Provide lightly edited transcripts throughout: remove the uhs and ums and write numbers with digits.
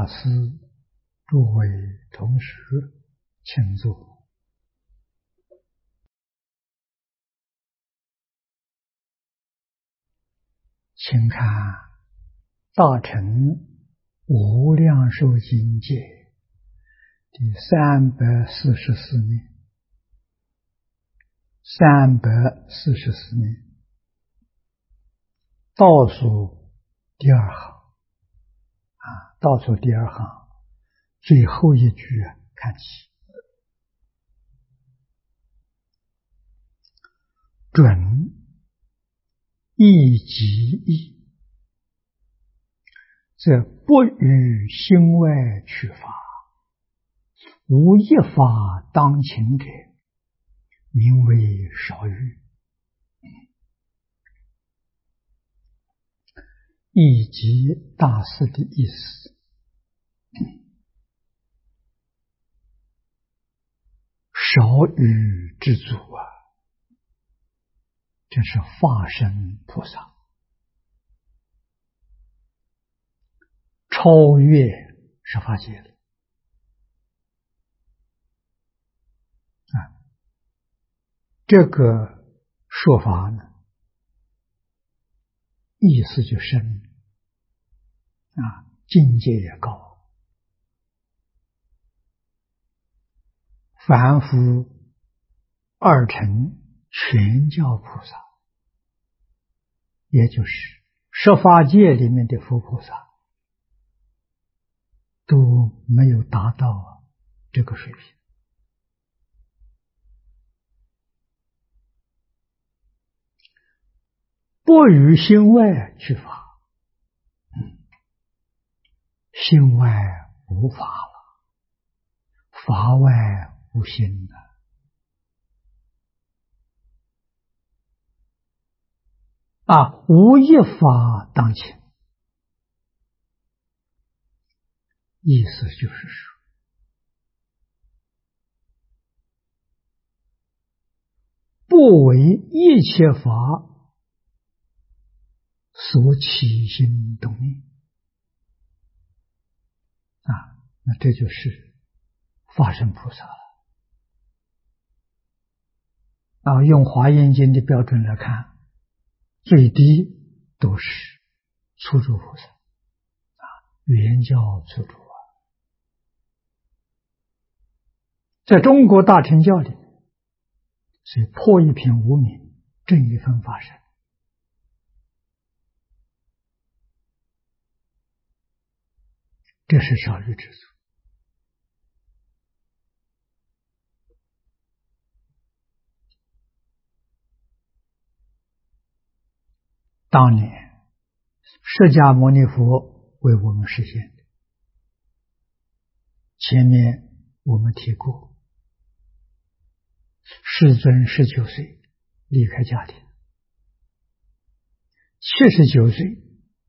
大师、诸位同学，请坐。请看《大乘无量寿经解》第344面，344面倒数第二行倒数第二行最后一句看起，准亦即义，则不与心外取法，无一法当勤者，名为少欲。亦即大师的意思。少欲之主这是化身菩萨，超越十法界了这个说法呢，意思就深境界也高。凡夫二乘全教菩萨，也就是十法界里面的佛菩萨，都没有达到这个水平。不与心外取法，心外无法了，法外无心无一法当勤。意思就是说，不为一切法所起心动念那这就是化身菩萨了用华严经的标准来看，最低都是初住菩萨圆教初住在中国大乘教里，所以破一品无明，正一分法身，这是少欲之足。当年释迦牟尼佛为我们实现的，前面我们提过，世尊19岁离开家庭，79岁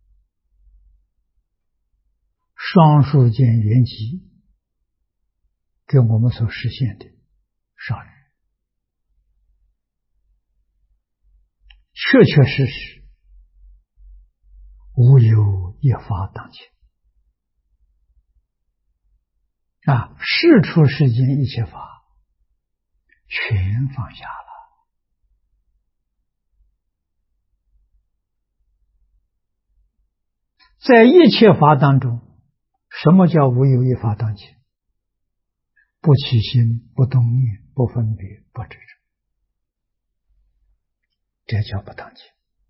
双树间圆寂，给我们所实现的少欲，确确实实无有一法当勤世出世间一切法全放下了。在一切法当中，什么叫无有一法当勤？不起心，不动念，不分别，不执着，这叫不当勤。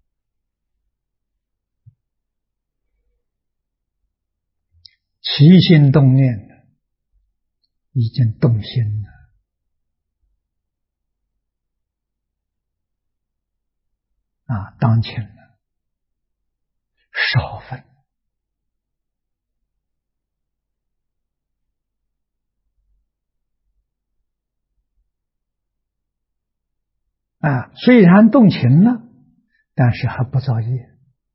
起心动念已经动心了当勤了，少分虽然动情了，但是还不造业。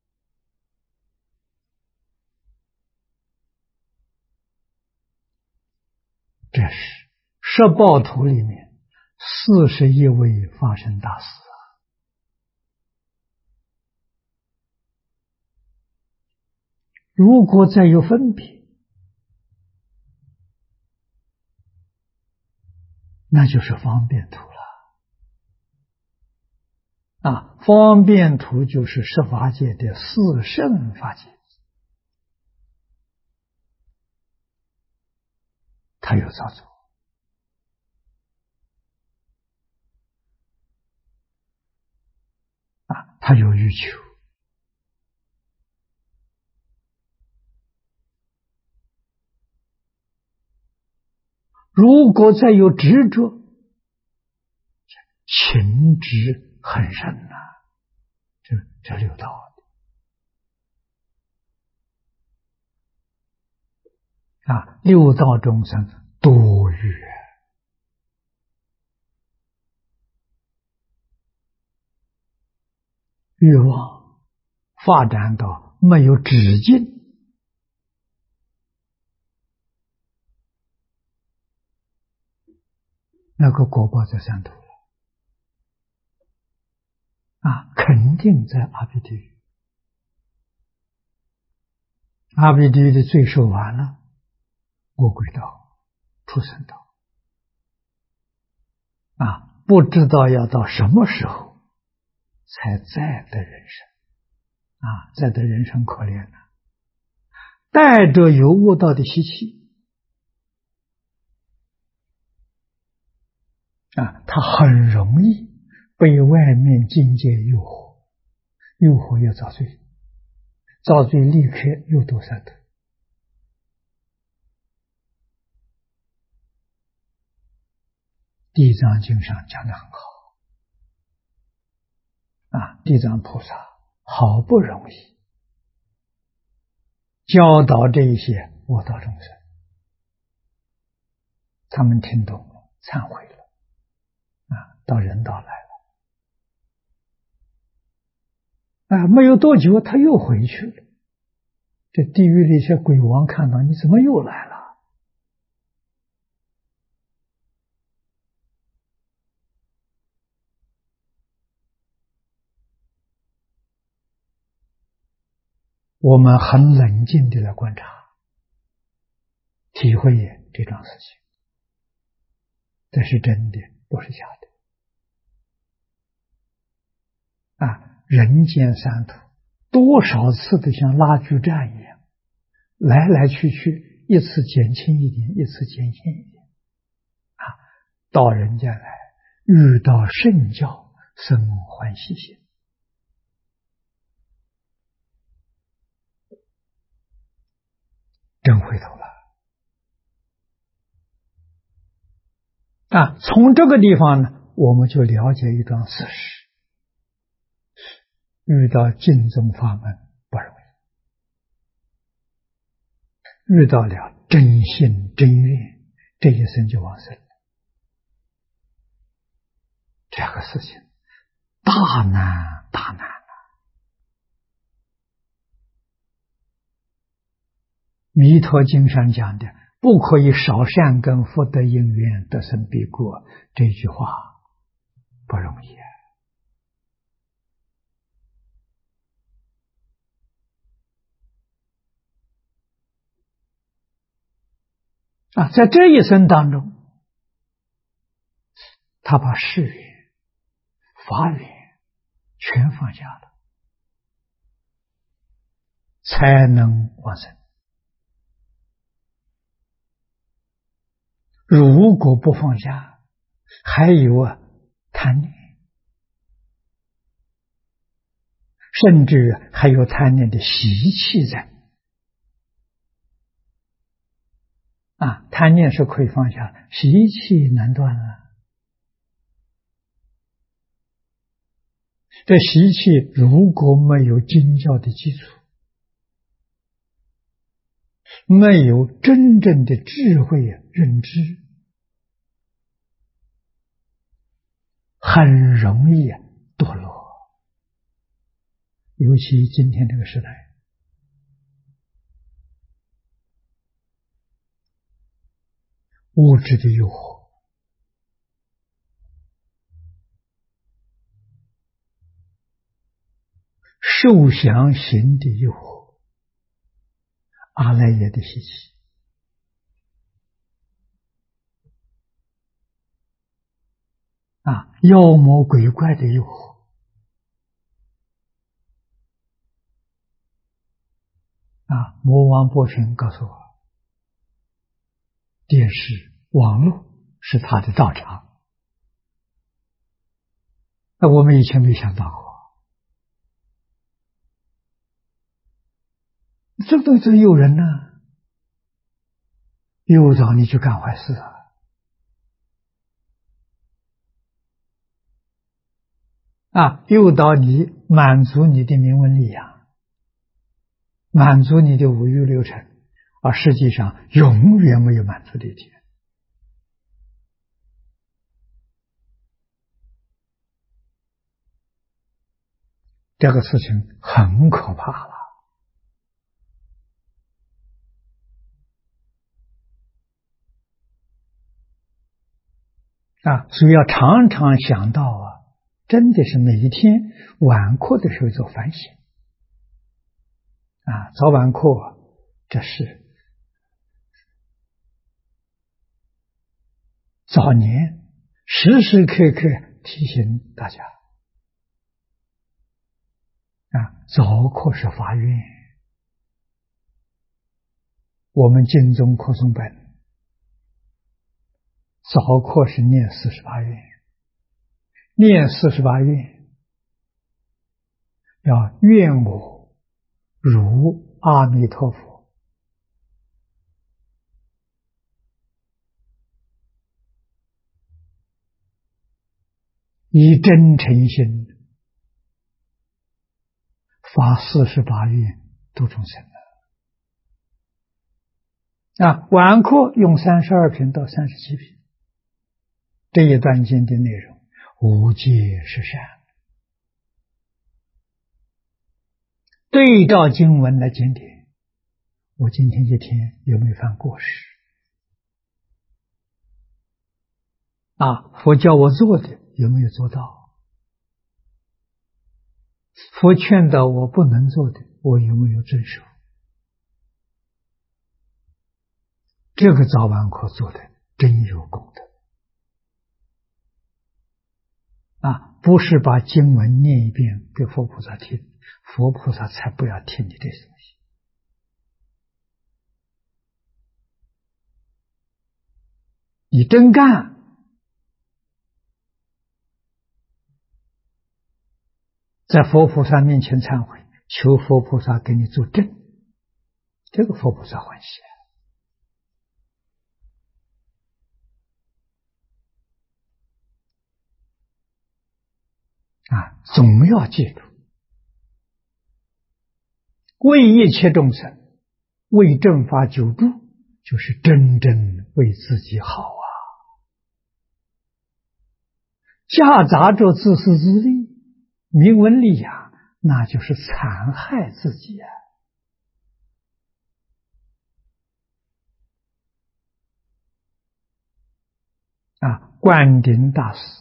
这是十报图里面41位法身大师如果再有分别， 那就是方便土了。方便土就是十法界的四圣法界，它有造作它有欲求。如果再有执着，情执很深这六道六道众生多欲，欲望发展到没有止境，那个果报在三途了肯定在阿鼻地狱。阿鼻地狱的罪受完了，恶鬼道、畜生道不知道要到什么时候才再得人生再得人生可怜了，带着有恶道的习气他很容易被外面境界诱惑，诱惑要造罪，造罪立刻又堕三途。地藏经上讲得很好地藏菩萨好不容易教导这一些恶道众生，他们听懂了，忏悔了到人道来了没有多久他又回去了。这地狱里一些鬼王看到你怎么又来了？我们很冷静地来观察，体会这桩事情，这是真的，不是假的人间三途多少次的像拉锯战一样，来来去去，一次减轻一点，一次减轻一点到人间来遇到圣教，生欢喜心，真回头了从这个地方呢，我们就了解一桩事实，遇到净宗法门不容易，遇到了真心真愿，这一生就往生了。这个事情大难大难弥陀经上讲的不可以少善根福德因缘得生彼国，这句话不容易在这一生当中，他把事缘、法缘全放下了，才能往生。如果不放下，还有贪念，甚至还有贪念的习气在贪念是可以放下，习气难断这习气如果没有经教的基础，没有真正的智慧认知，很容易堕落。尤其今天这个时代，物质的诱惑，受想行的诱惑，阿赖耶的习气， 妖魔鬼怪的诱惑魔王波旬告诉我，电视、网络是他的道场。我们以前没想到过，这都是诱人呢，诱导你去干坏事诱导你满足你的名闻利养，满足你的五欲六尘，而实际上永远没有满足的一天。这个事情很可怕了所以要常常想到真的是每一天晚课的时候做反省早晚课这是早年时时刻刻提醒大家早课是发愿，我们经中课诵本早课是念48愿，念48愿要愿我如阿弥陀佛，以真诚心发48愿度众生晚课用32品到37品，这一段经的内容无界是善，对照经文来检点，我今天一天有没有犯过失佛教我做的有没有做到，佛劝导我不能做的我有没有遵守，这个早晚课做的真有功德不是把经文念一遍给佛菩萨听，佛菩萨才不要听你的东西。你真干，在佛菩萨面前忏悔，求佛菩萨给你作证，这个佛菩萨欢喜总要记住，为一切众生，为正法久住，就是真正为自己好夹杂着自私自利、名闻利养，那就是残害自己灌顶大师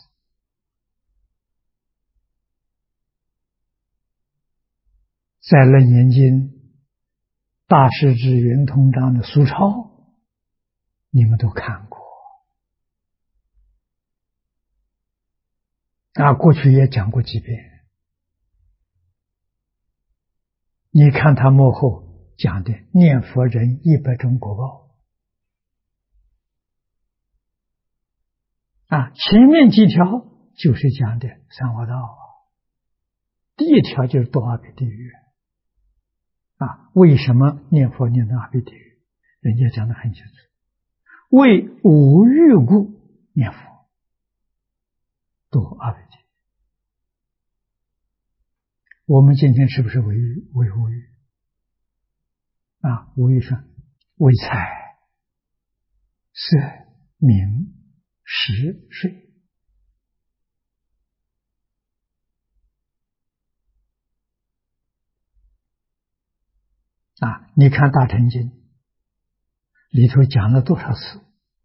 在《楞严经》大师至圆通章的疏钞，你们都看过过去也讲过几遍。你看他幕后讲的念佛人100种果报前面几条就是讲的三恶道第一条就是堕阿鼻地狱为什么念佛念到阿鼻地狱？人家讲得很清楚，为五欲故念佛堕阿鼻地狱。我们今天是不是为五欲五欲上为财、色、名、食、睡你看大乘经里头讲了多少次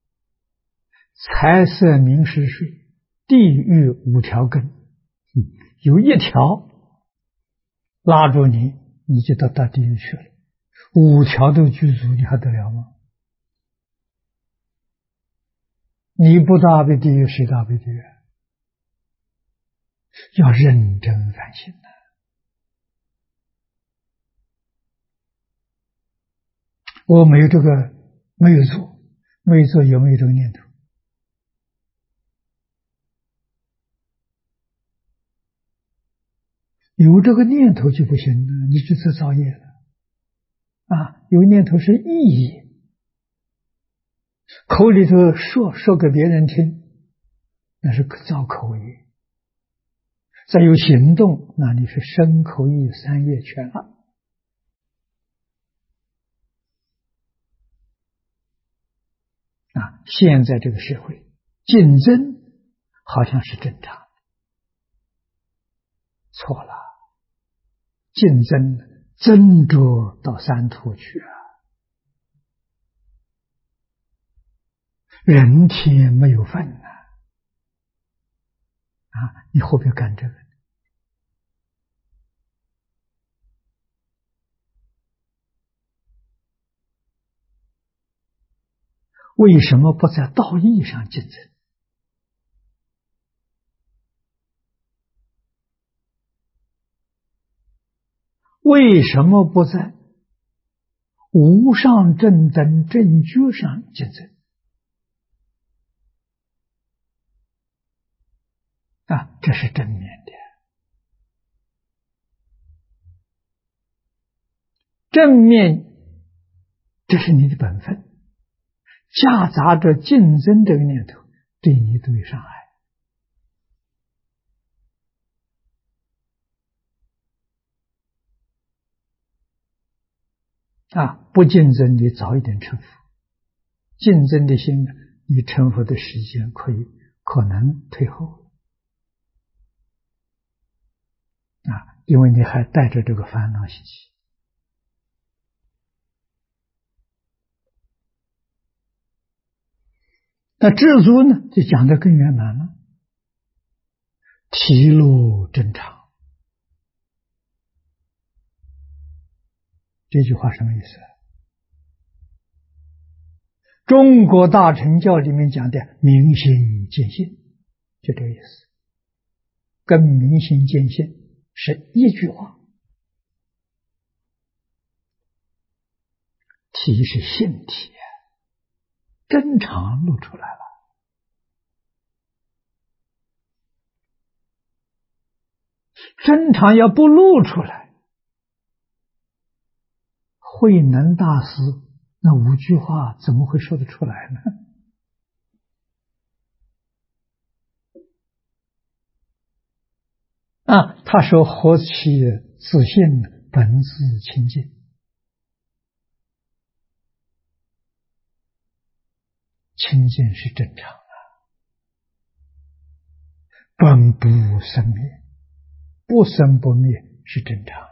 财色名食睡地狱5条根有一条拉住你，你就到地狱去了，5条都具足，你还得了吗？你不到阿鼻地狱，谁到阿鼻地狱要认真反省的。我没有这个，没有做，没有做，有没有这个念头？有这个念头就不行了，你就是造业了。有念头是意业，口里头说给别人听，那是造口业。再有行动，那你是身口意三业全了。现在这个社会竞争好像是正常的，错了，竞争争着到三途去啊！人天没有份你何必干这个？为什么不在道义上竞争？为什么不在无上正等正觉上竞争？这是正面的。正面，这是你的本分，夹杂着竞争这个念头，对你都有伤害。不竞争，你早一点成佛；竞争的心，你成佛的时间可能退后因为你还带着这个烦恼习气。那知足呢，就讲得更圆满了。体露正常，这句话什么意思？中国大乘教里面讲的明心见性，就这个意思，跟明心见性是一句话。体是性体，正常露出来了。正常要不露出来，慧能大师那5句话怎么会说得出来呢？他说何其自信，本自清净。清净是正常本不生灭，不生不灭是正常，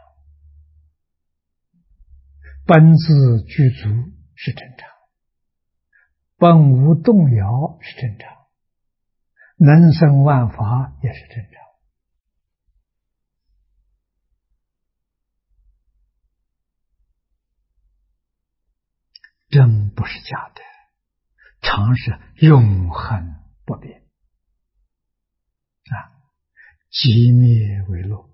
本自具足是正常，本无动摇是正常，能生万法也是正常。真不是假的，常是永恒不变寂灭为乐。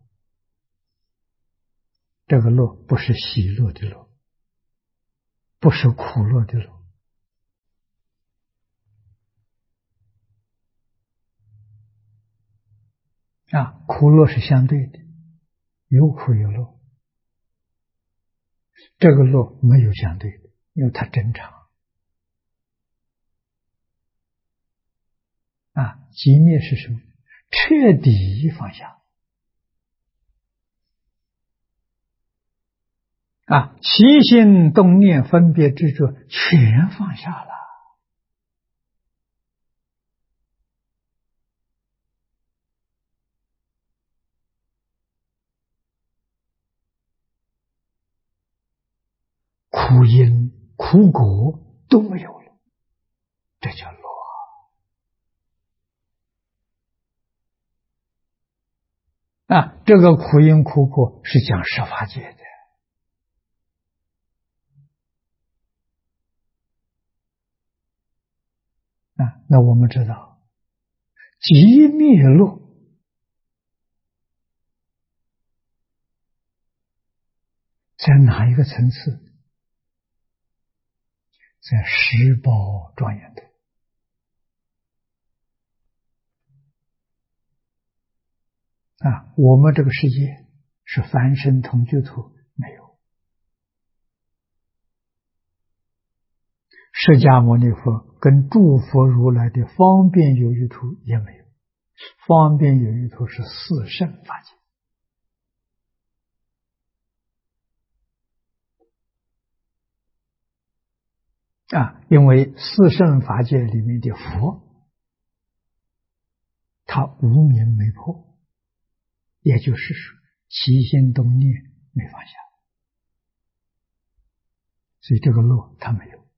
这个乐不是喜乐的乐，不是苦乐的乐。苦乐是相对的，有苦有乐。这个乐没有相对的，因为它正常。寂灭是什么？彻底放下。起心动念分别执着全放下了。苦因苦果都没有了，这叫乐这个苦因苦果是讲十法界的那我们知道寂灭乐在哪一个层次？在十宝庄严土。我们这个世界是凡圣同居土，没有。释迦牟尼佛跟诸佛如来的方便有余土也没有。方便有余土是四圣法界。因为四圣法界里面的佛，他无明没破，也就是说起心动念没放下，所以这个路他没有。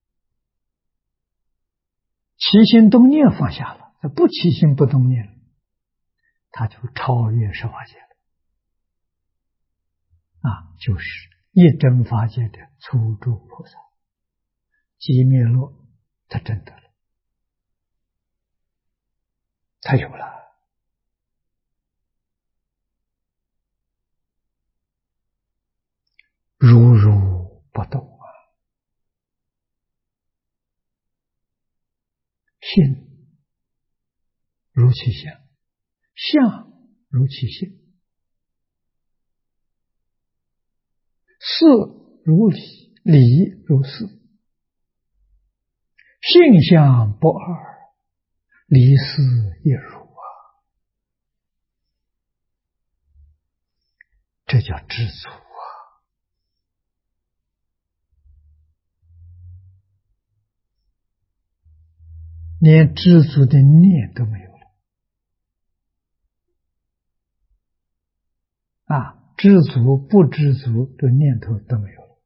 起心动念放下了，他不起心不动念了，他就超越十法界了。就是一真法界的初住菩萨，寂灭落，他真得了，他有了。如如不动性如其相，相如其性，事如理，理如事，性相不二，理事一如这叫知足连知足的念都没有了知足不知足的念头都没有了。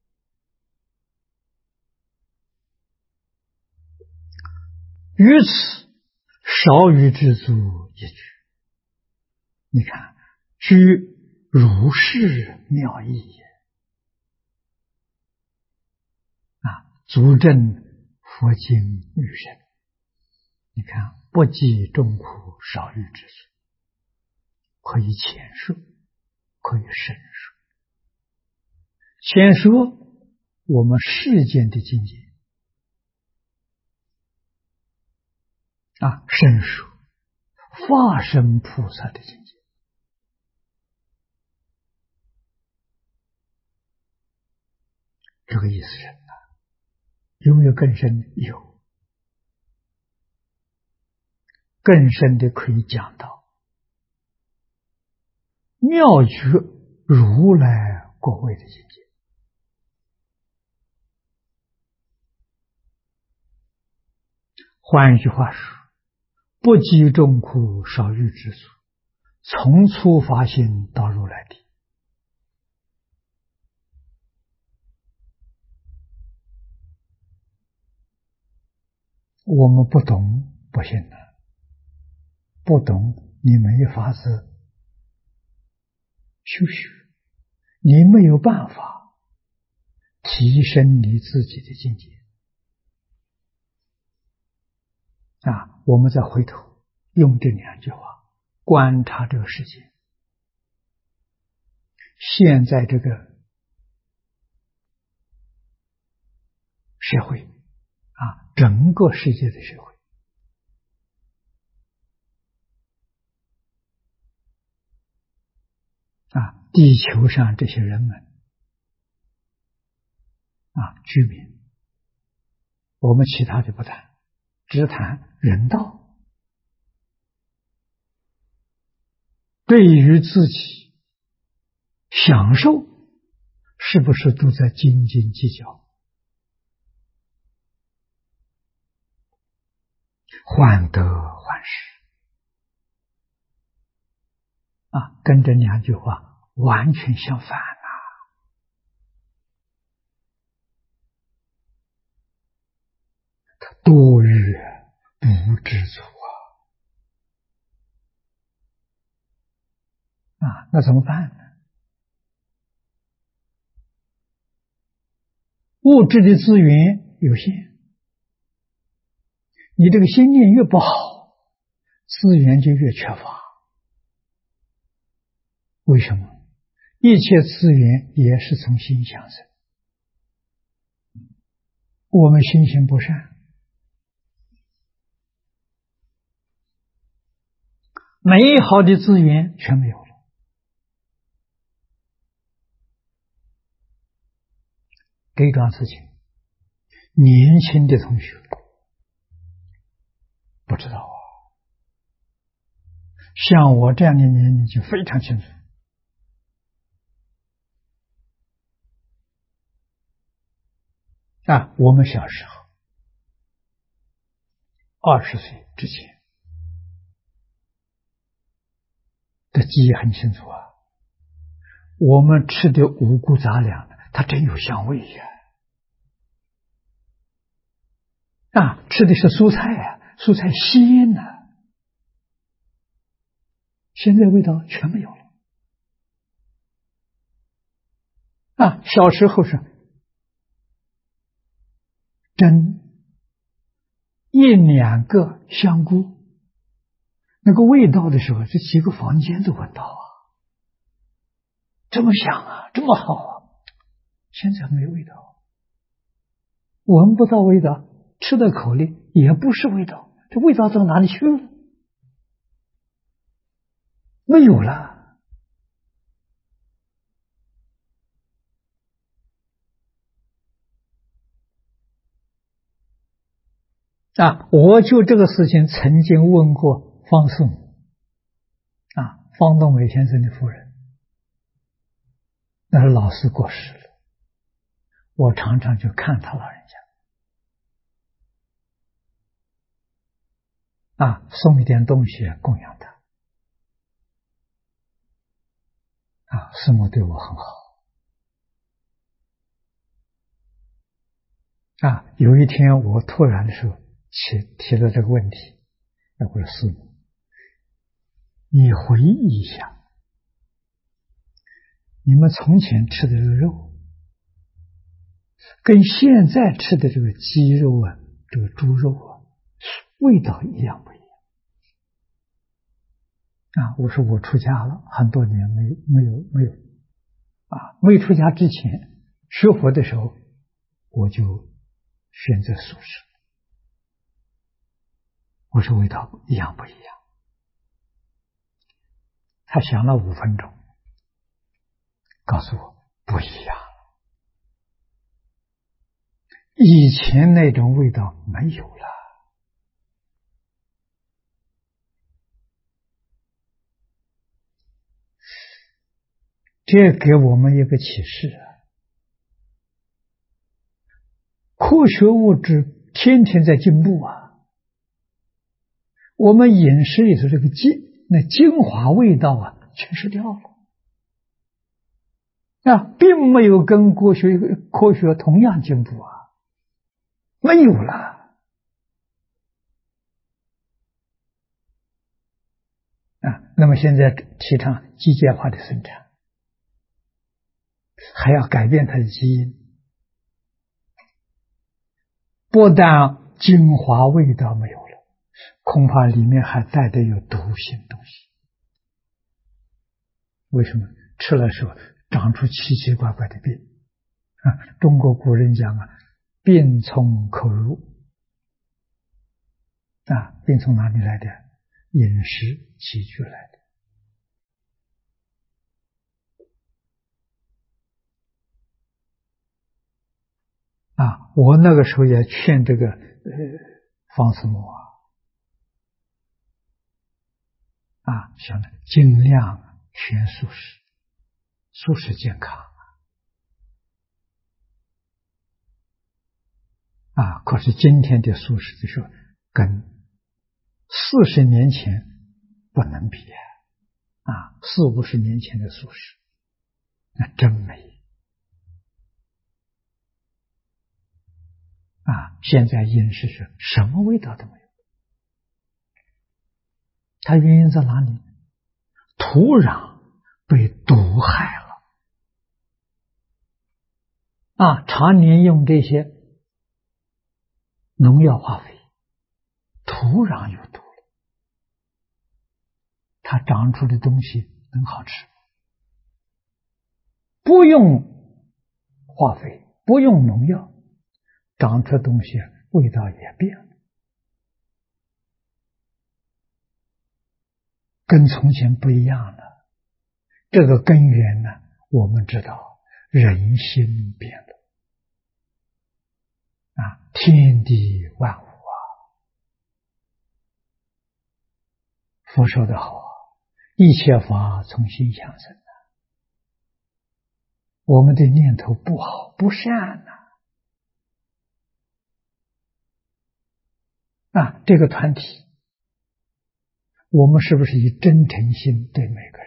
于此少于知足一句。你看，居如是妙义也足证佛经与身。你看，不计众苦，少欲知足，可以浅说，可以深说。浅说我们世间的境界深说化身菩萨的境界。这个意思是有没有更深？有。更深的可以讲到妙觉如来果位的境界。换一句话说，不计众苦，少欲知足，从初发心到如来地。我们不懂不行的，不懂你没法子修学，你没有办法提升你自己的境界我们再回头用这两句话观察这个世界。现在这个社会整个世界的社会地球上这些人们居民，我们其他的不谈，只谈人道。对于自己享受，是不是都在斤斤计较？患得患失跟这两句话完全相反多欲不知足那怎么办呢？物质的资源有限，你这个心念越不好，资源就越缺乏。为什么？ 一切资源也是从心想生。我们心行不善，美好的资源全没有了。这桩事情，年轻的同学不知道啊，像我这样的年龄就非常清楚。我们小时候20岁之前的记忆很清楚啊，我们吃的五谷杂粮，它真有香味呀！吃的是蔬菜蔬菜鲜现在味道全没有了。小时候是蒸1-2个香菇，那个味道的时候，这几个房间都闻到这么香这么好现在没味道，闻不到味道，吃的口里也不是味道，这味道到哪里去了？没有了。我就这个事情曾经问过方素母方东美先生的夫人，那是老师过世了，我常常去看他老人家送一点东西供养他师母对我很好有一天我突然的时候提了这个问题，我说师母，你回忆一下，你们从前吃的这个肉跟现在吃的这个鸡肉这个猪肉味道一样不一样？我说我出家了很多年，没出家之前学佛的时候，我就选择素食。我说味道一样不一样？他想了5分钟，告诉我不一样，以前那种味道没有了。这给我们一个启示科学物质天天在进步我们饮食里头这个精华味道全失掉了并没有跟科学同样进步没有了那么现在提倡机械化的生产，还要改变它的基因，不但精华味道没有了，恐怕里面还带着有毒性东西。为什么？吃了时候长出奇奇怪怪的病中国古人讲病从口入病从哪里来的？饮食起居来的我那个时候也劝这个方素母想尽量全素食，素食健康可是今天的素食就是跟40年前不能比40-50年前的素食那真美现在饮食是什么味道都没有，它原因在哪里？土壤被毒害了常年用这些农药化肥，土壤有毒了，它长出的东西能好吃不用化肥，不用农药，长出东西味道也变了，跟从前不一样了。这个根源呢，我们知道人心变了天地万物佛说得好一切法从心想生我们的念头不好不善这个团体，我们是不是以真诚心对每个人？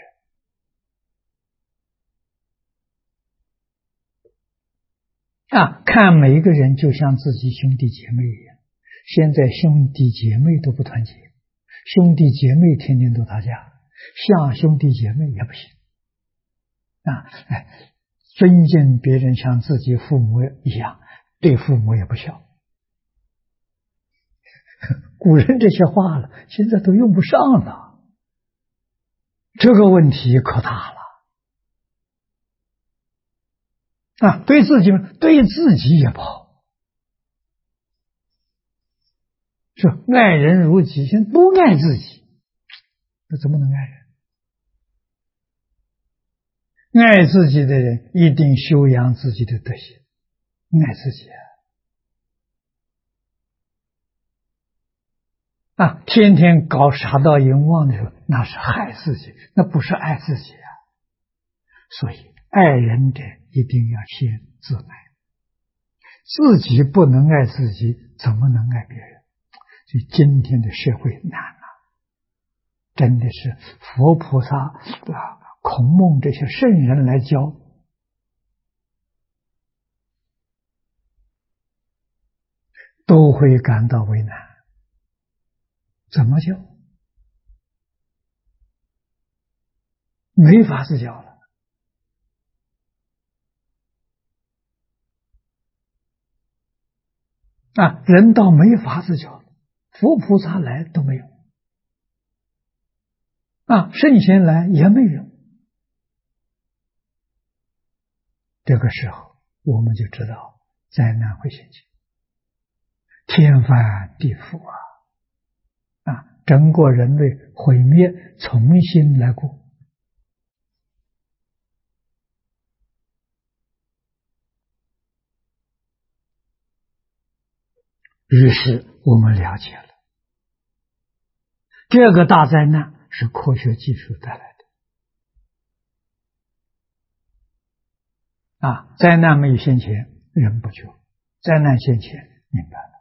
看每一个人就像自己兄弟姐妹一样。现在兄弟姐妹都不团结，兄弟姐妹天天都打架，像兄弟姐妹也不行尊敬别人像自己父母一样，对父母也不孝。古人这些话了，现在都用不上了，这个问题可大了对自己也不好，是爱人如己，现在不爱自己，那怎么能爱人？爱自己的人一定修养自己的德行，爱自己天天搞杀盗淫妄的时候，那是害自己，那不是爱自己所以爱人者一定要先自爱，自己不能爱自己，怎么能爱别人？所以今天的社会难真的是佛菩萨孔孟这些圣人来教，都会感到为难。怎么教？没法子教了人道没法子教了，佛菩萨来都没用圣贤来也没用。这个时候我们就知道灾难会现前，天翻地覆整个人类毁灭，重新来过。于是我们了解了，这个大灾难是科学技术带来的灾难没有现前，人不觉；灾难现前，明白了。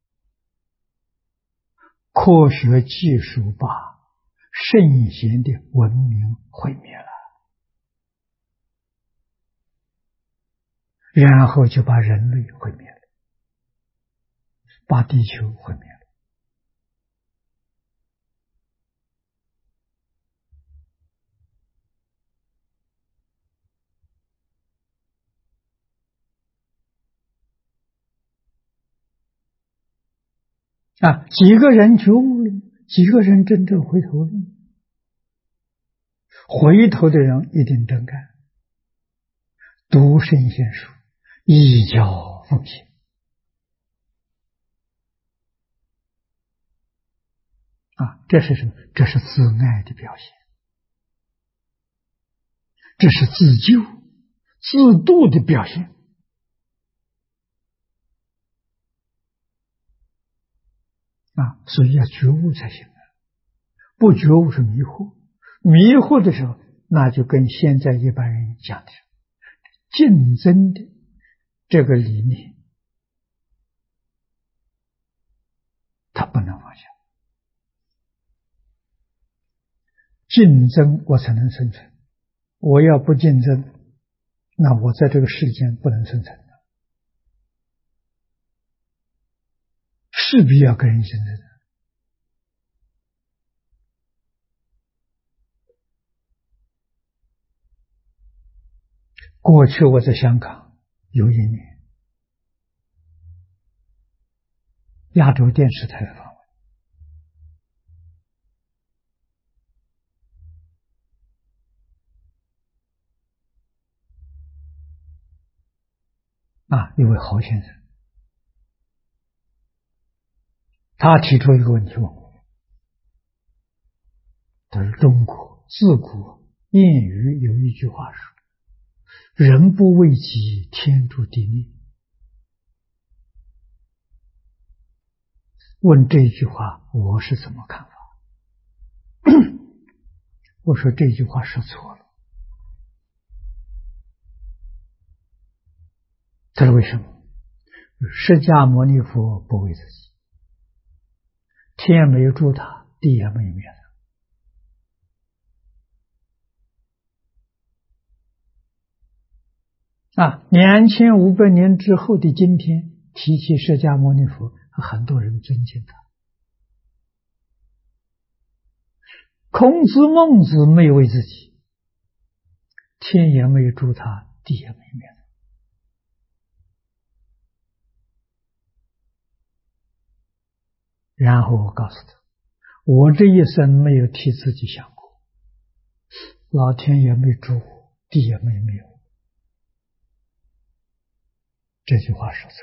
科学技术把圣贤的文明毁灭了，然后就把人类毁灭了，把地球毁灭了。几个人觉悟了？几个人真正回头了？回头的人一定真干，读圣贤书，依教奉行这是什么？这是自爱的表现，这是自救、自度的表现所以要觉悟才行不觉悟是迷惑，迷惑的时候，那就跟现在一般人讲的竞争的这个理念，他不能放下。竞争我才能生存，我要不竞争，那我在这个世间不能生存，势必要跟人竞争的。过去我在香港有一年，亚洲电视台访问， 一位侯先生，他提出一个问题问我，他说中国自古谚语有一句话说，人不为己，天诛地灭。问这句话我是怎么看法？我说这句话说错了。他说为什么？释迦牟尼佛不为自己，天没有诛他，地也没有灭他。2500年之后的今天，提起释迦牟尼佛，很多人尊敬他。孔子、孟子没有为自己，天也没有诛他，地也没有灭他。然后我告诉他，我这一生没有替自己想过，老天也没诛我，地也没灭我。这句话说错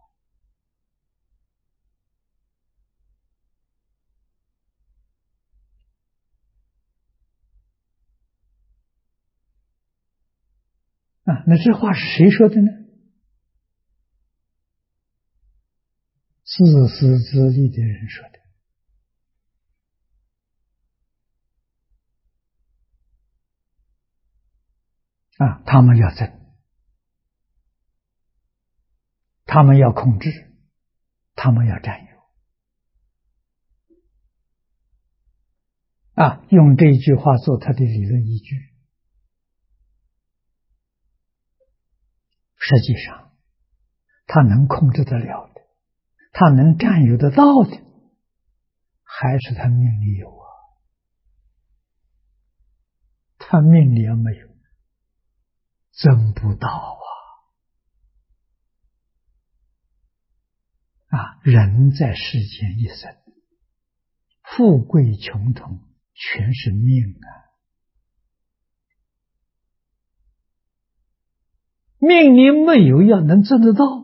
了。那这话是谁说的呢？自私自利的人说的。他们要争，他们要控制，他们要占有。用这句话做他的理论依据。实际上，他能控制得了的，他能占有得到的，还是他命里有啊。他命里要没有，争不到人在世间一生，富贵穷统全是命命里没有，要能争得到。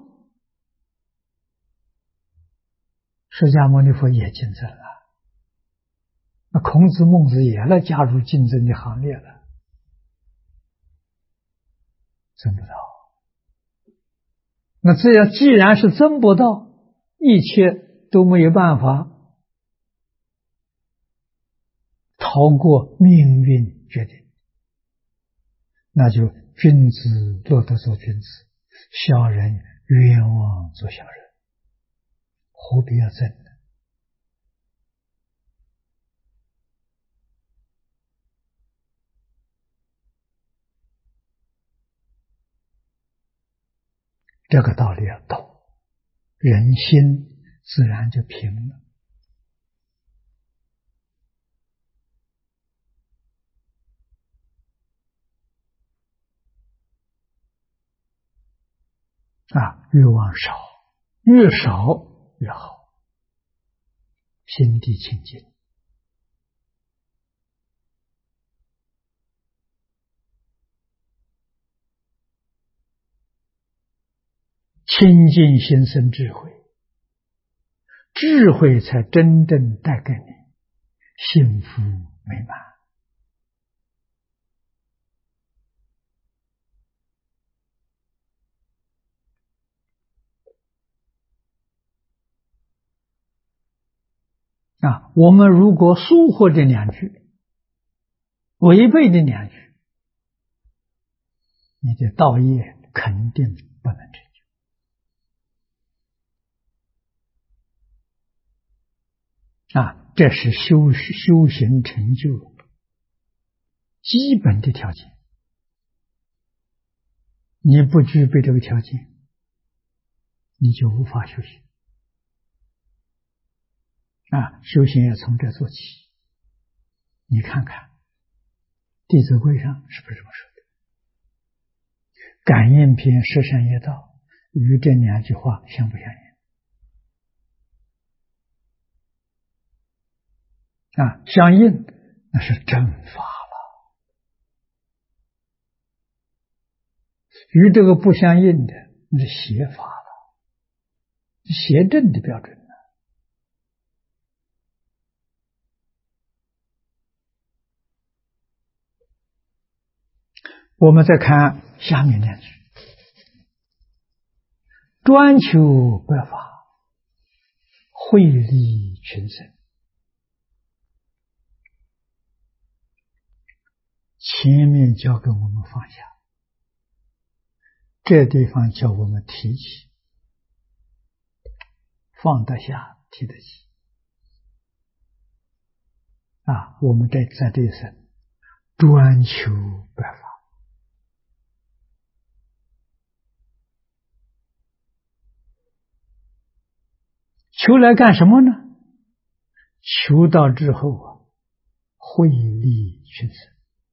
释迦牟尼佛也竞争了，那孔子、孟子也来加入竞争的行列了，争不到。那这样既然是争不到，一切都没有办法逃过命运决定，那就君子落得做君子，小人冤枉做小人，何必要争呢？这个道理要懂，人心自然就平了。欲望少，越少越好，心地清净。清净心生智慧，智慧才真正带给你幸福美满。我们如果疏忽这两句，违背这两句，你的道业肯定不能成就。这是修行成就基本的条件。你不具备这个条件，你就无法修行。修行要从这做起。你看看《弟子规》上是不是这么说的？感应篇十善业道与这两句话相不相应？相应，那是正法了。与这个不相应的， 那是邪法了，邪正的标准了。我们再看下面两句：专求白法，惠利群生。前面教给我们放下，这地方叫我们提起，放得下，提得起。我们在这一生专求白法，求来干什么呢？求到之后惠利群生。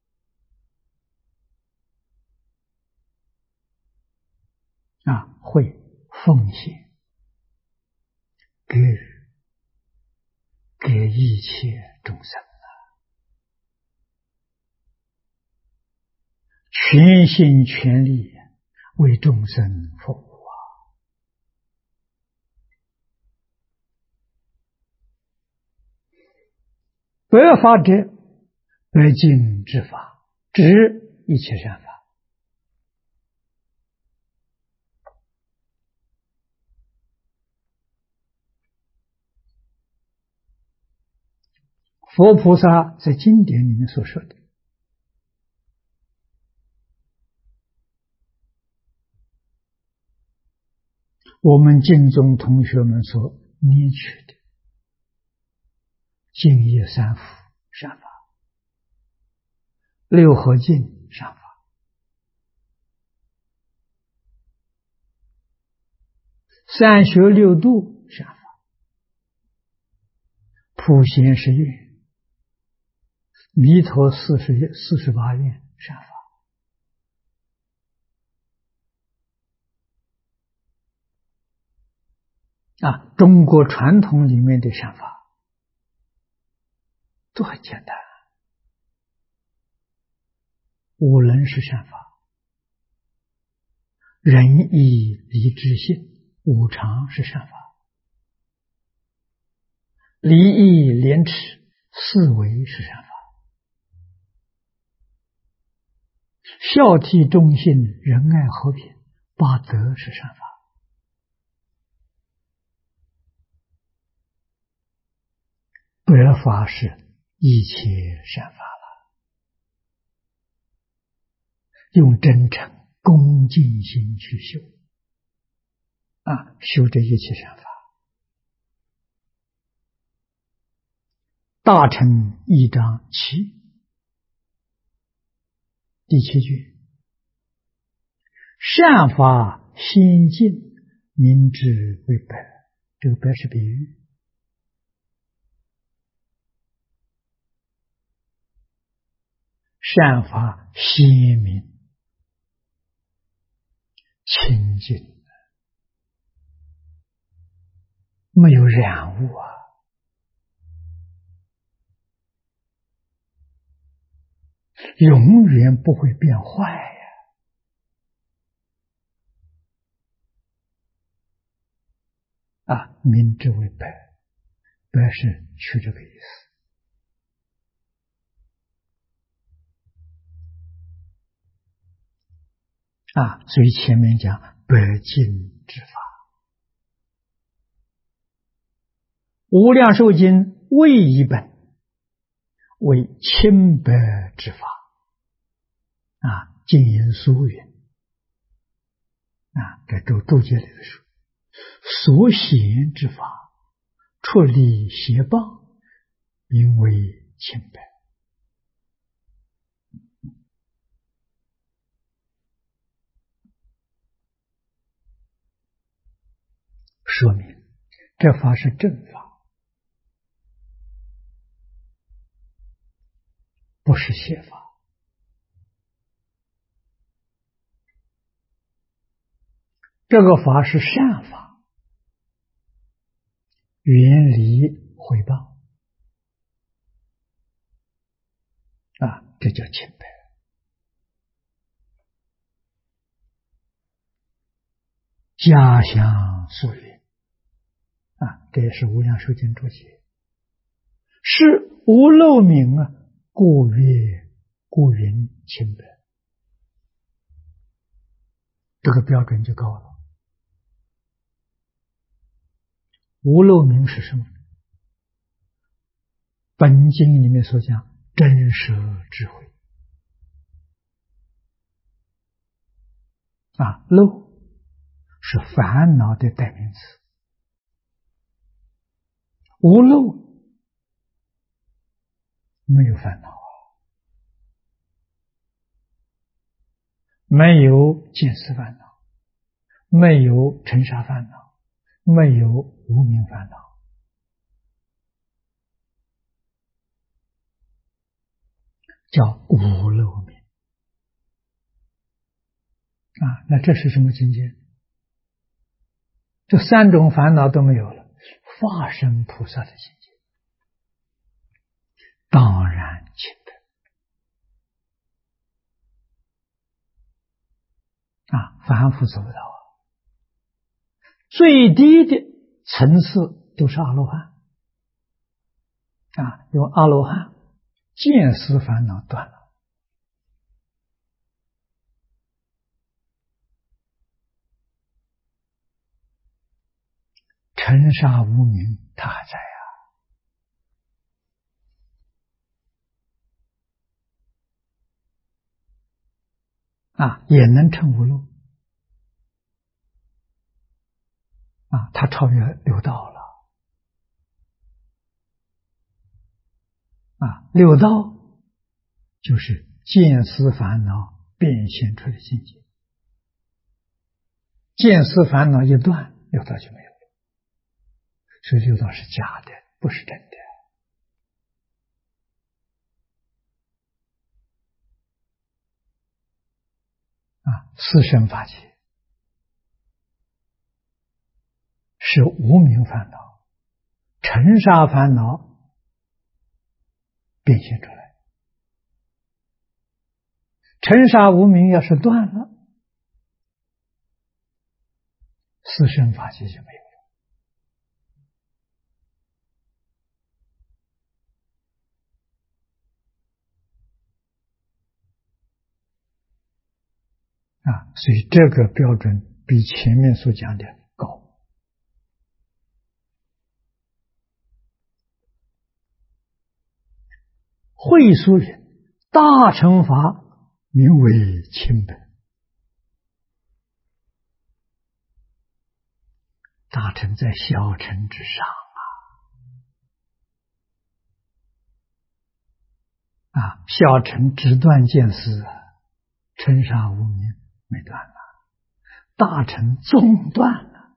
会奉献给一切众生，全心全力为众生服务白法者，白净之法，指一切善法。佛菩萨在经典里面所说的，我们净宗同学们所念取的净业三福善法，六合敬善法，三学六度善法，普贤十愿，弥陀48愿善法，中国传统里面的善法都很简单。五能是善法，仁义礼智信五常是善法，礼义廉耻四维是善法，孝悌忠信仁爱和平八德是善法。白法是一切善法了，用真诚恭敬心去修修这一切善法。大乘一章7第7句：善法先进，明之为白。这个白是比喻，善法先明清净，没有染污永远不会变坏明之为白，白是取这个意思。所以前面讲白净之法，无量寿经为一本，为清白之法。净言疏云在注解里的说，所显之法，出离邪谤，名为清白。说明这法是正法，不是邪法。这个法是善法，远离毁谤这叫清白。 家乡宿云这也是《无量寿经》注解。是无漏明故曰故云清白，这个标准就高了。无漏明是什么？本经里面所讲真实智慧漏是烦恼的代名词，无漏没有烦恼没有见思烦恼，没有尘沙烦恼，没有无明烦恼，叫无漏明那这是什么境界？这三种烦恼都没有了，化身菩萨的境界，当然清白凡夫做不到最低的层次都是阿罗汉因为阿罗汉见思烦恼断了，尘沙无明他还在也能成无漏他超越六道了六道就是见思烦恼变现出的境界，见思烦恼一断，六道就没有了，所以六道是假的，不是真的四圣法界是无明烦恼、尘沙烦恼变现出来，尘沙无明要是断了，四圣法界就没有了所以这个标准比前面所讲的高。会疏云：大乘法名为清白。大乘在小乘之上小乘只断见思，尘沙无明没断了，大乘纵断了。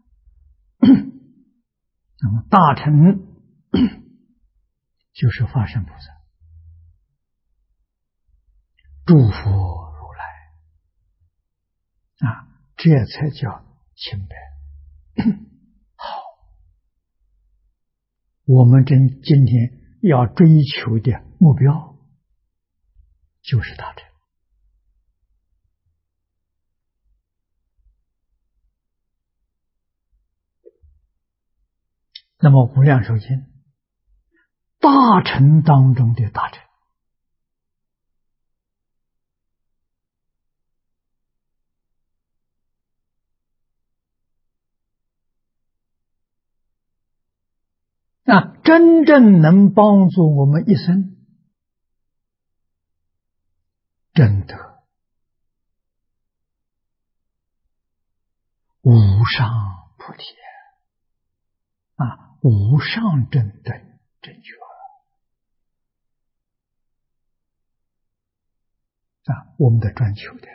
那么大乘就是法身菩萨，诸佛如来这才叫清白。好，我们今天要追求的目标就是大乘。那么无量寿经大乘当中的大乘，真正能帮助我们一生证得无上菩提无上正等正觉我们的专求的。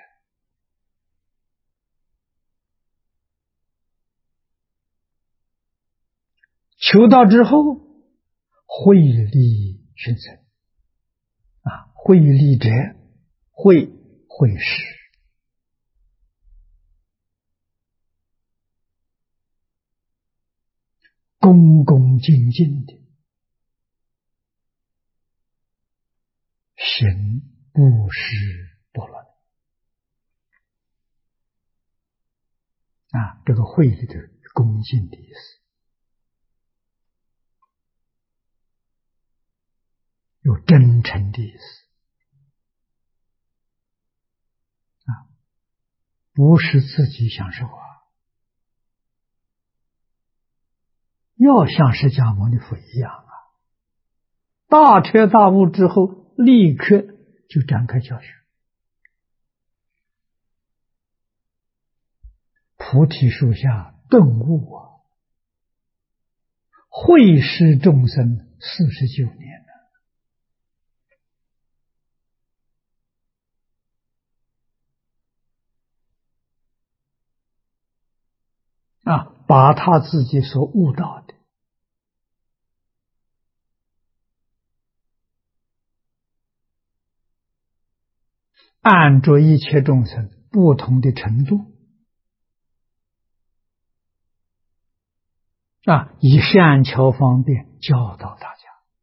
求到之后，慧利熏生慧利者，慧是恭恭敬敬的行布施波罗这个会里头恭敬的意思，有真诚的意思不是自己享受要像释迦牟尼佛一样大彻大悟之后，立刻就展开教学。菩提树下顿悟会施众生49年把他自己所悟到的按着一切众生不同的程度以善巧方便教导大家，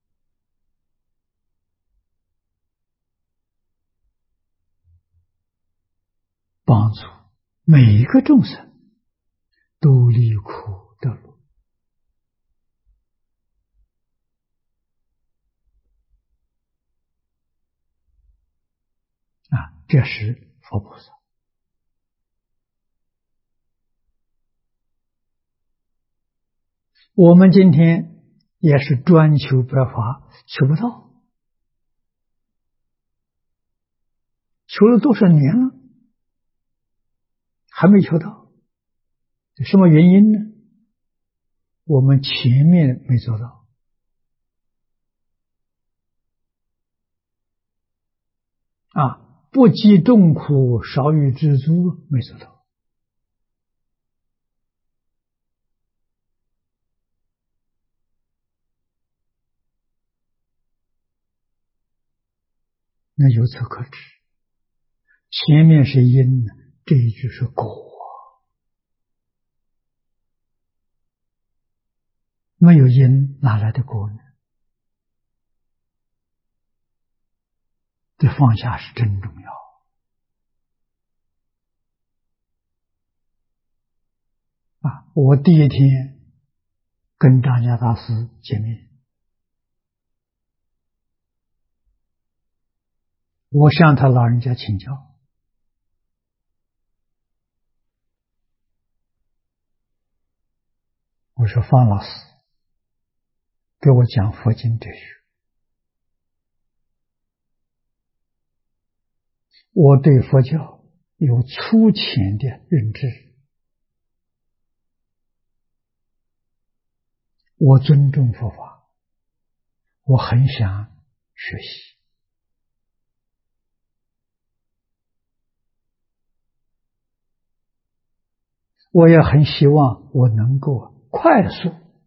帮助每一个众生都离苦得乐这是佛菩萨。我们今天也是专求白法，求不到，求了多少年了，还没求到，什么原因呢？我们前面没做到不积众苦，少欲知足，没做到。那由此可知，前面是因，这一句是果没有因哪来的果呢？这放下是真重要我第一天跟张家大师见面，我向他老人家请教，我说方老师给我讲佛经哲学，我对佛教有粗浅的认知，我尊重佛法，我很想学习，我也很希望我能够快速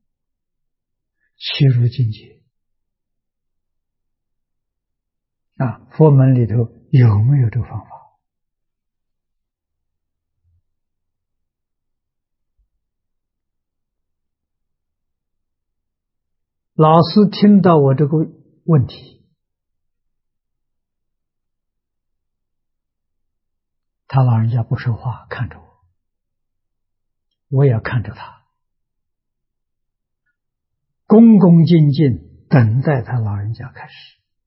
切入境界佛门里头有没有这个方法？老师听到我这个问题，他老人家不说话，看着我，我也看着他，恭恭敬敬等待他老人家开始。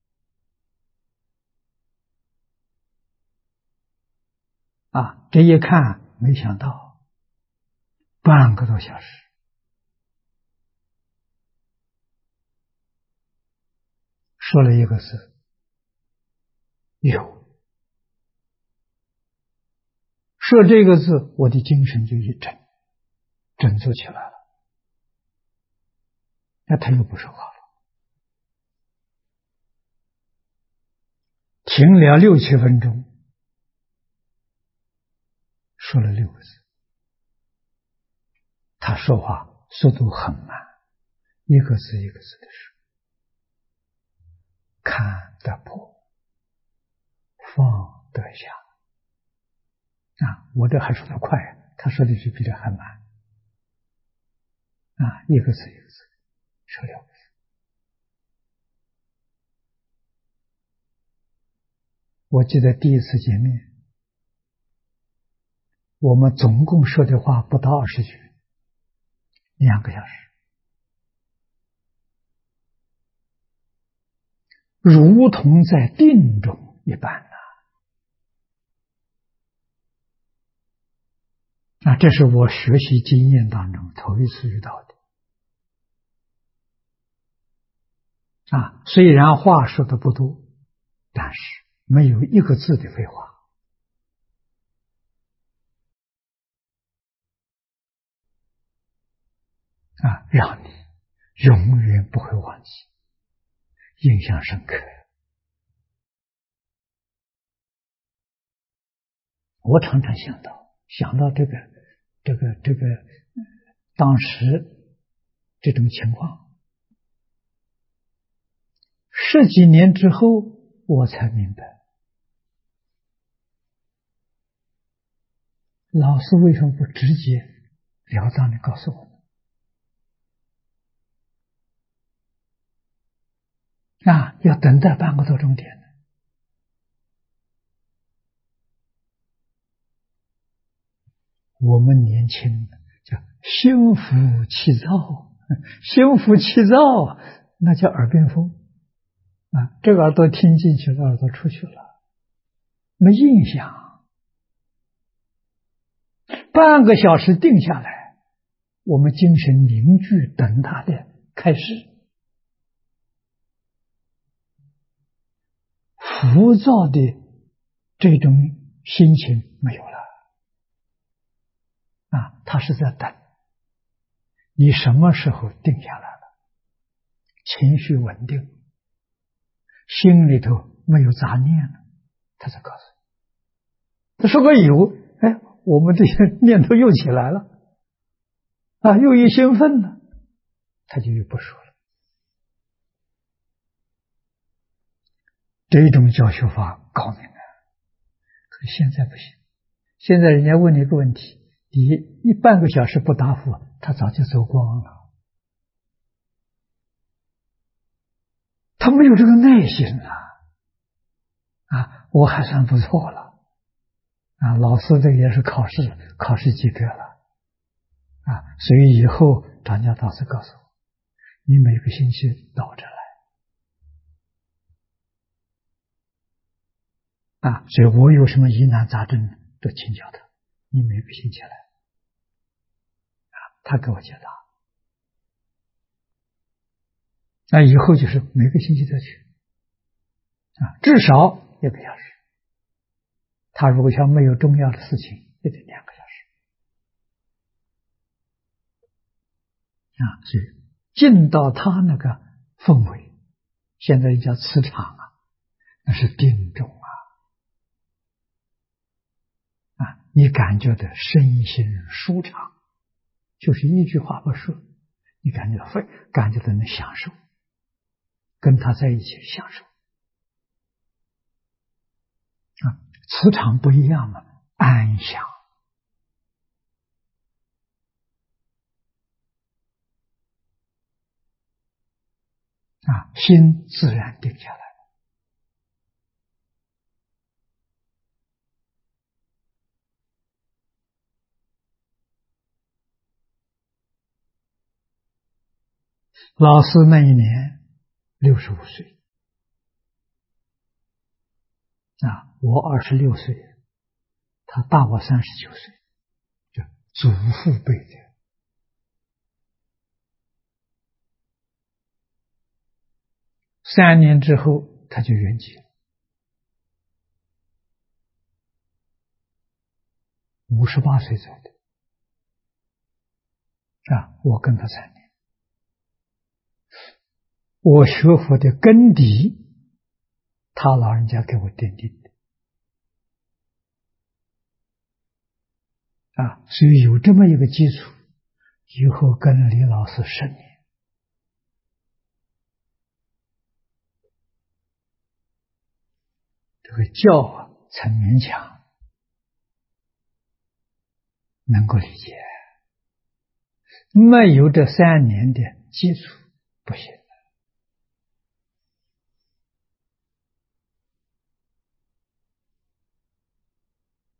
这一看，没想到半个多小时，说了一个字，有。说这个字，我的精神就一振作起来了。那他又不说话了，停了6-7分钟，说了6个字。他说话速度很慢，一个字一个字的说，看得破，放得下。我这还说得快，他说的就比这还慢。一个字一个字说6个字。我记得第一次见面， 我们总共说的话不到20句，2个小时，如同在定中一般啊！这是我学习经验当中头一次遇到的啊！虽然话说的不多，但是没有一个字的废话啊，让你永远不会忘记，印象深刻。我常常想到这个当时这种情况，10几年之后我才明白，老师为什么不直截了当的告诉我们啊？要等待半个多钟点呢？我们年轻叫心浮气躁，心浮气躁那叫耳边风啊！这个耳朵听进去了，耳朵出去了，没印象。半个小时定下来，我们精神凝聚，等它的开始。浮躁的这种心情没有了啊！他是在等你什么时候定下来了，情绪稳定，心里头没有杂念了，他才告诉你。他说个有，哎，我们这些念头又起来了啊，又一兴奋了，他就又不说了。这种教学法高明啊，可现在不行。现在人家问你一个问题，你半个小时不答复，他早就走光了。他没有这个耐心啊！我还算不错了啊！老师这个也是考试及格了啊！所以以后张家大师告诉我，你每个星期到这来啊！所以我有什么疑难杂症都请教他，你每个星期来啊，他给我解答。那以后就是每个星期再去啊，至少1个小时。他如果像没有重要的事情，也得2个小时啊。所以进到他那个氛围，现在叫磁场啊，那是定中啊，你感觉的身心舒畅，就是一句话不说，你感觉到能享受，跟他在一起享受啊，磁场不一样嘛，安详啊，心自然定下来。老师那一年65岁啊，我26岁，他大我39岁，就祖父辈的。3年之后他就圆寂了，58岁走的啊，我跟他3年，我学佛的根底，他老人家给我奠定的啊，所以有这么一个基础，以后跟李老师10年，这个教啊才勉强能够理解，没有这3年的基础不行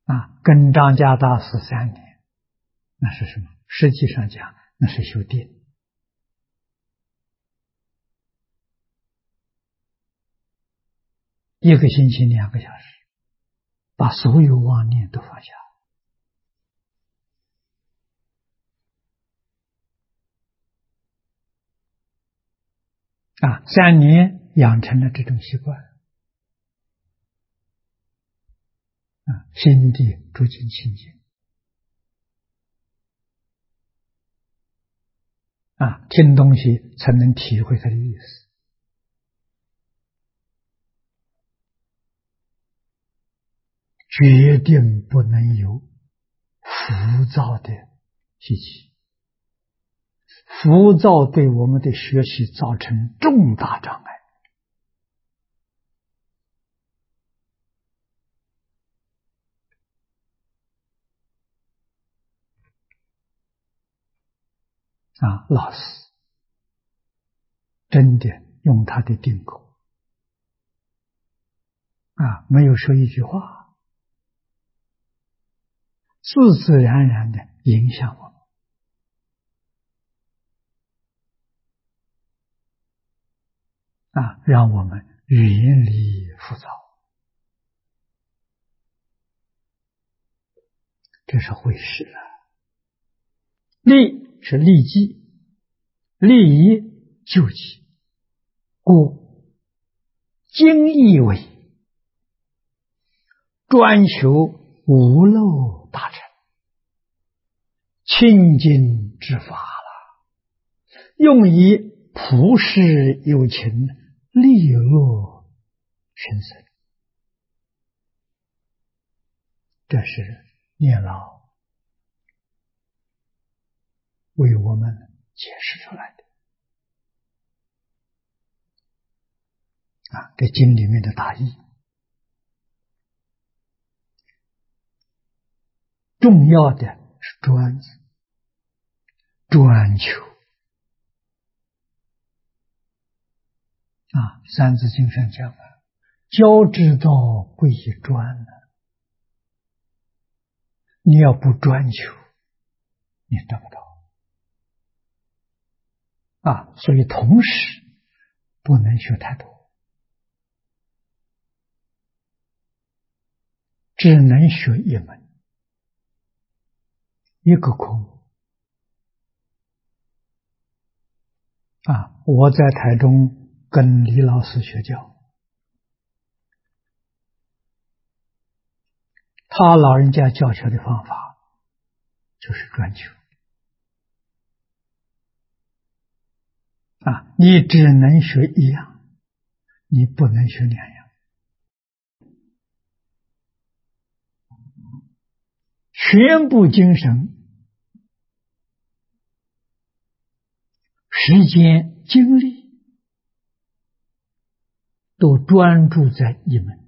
跟张家大师3年，那是什么？实际上讲，那是修定。1个星期2个小时，把所有妄念都放下。3年养成了这种习惯，心地逐渐清净。听东西才能体会它的意思。决定不能有浮躁的习气，浮躁对我们的学习造成重大障碍。老师真的用他的定口没有说一句话，自自然然的影响我们，让我们远离浮躁。这是会事了。利是利己，利益救济，故今义为专求无漏大乘，清净之法了，用以普世有情，利恶群生。这是念老为我们解释出来的这经里面的大意。重要的是专字，专求三字经上讲教之道贵以专你要不专求，你得不到所以同时不能学太多，只能学一门，一个空。我在台中跟李老师学教，他老人家教学的方法就是专求你只能学一样，你不能学2样。全部精神、时间、精力都专注在一门，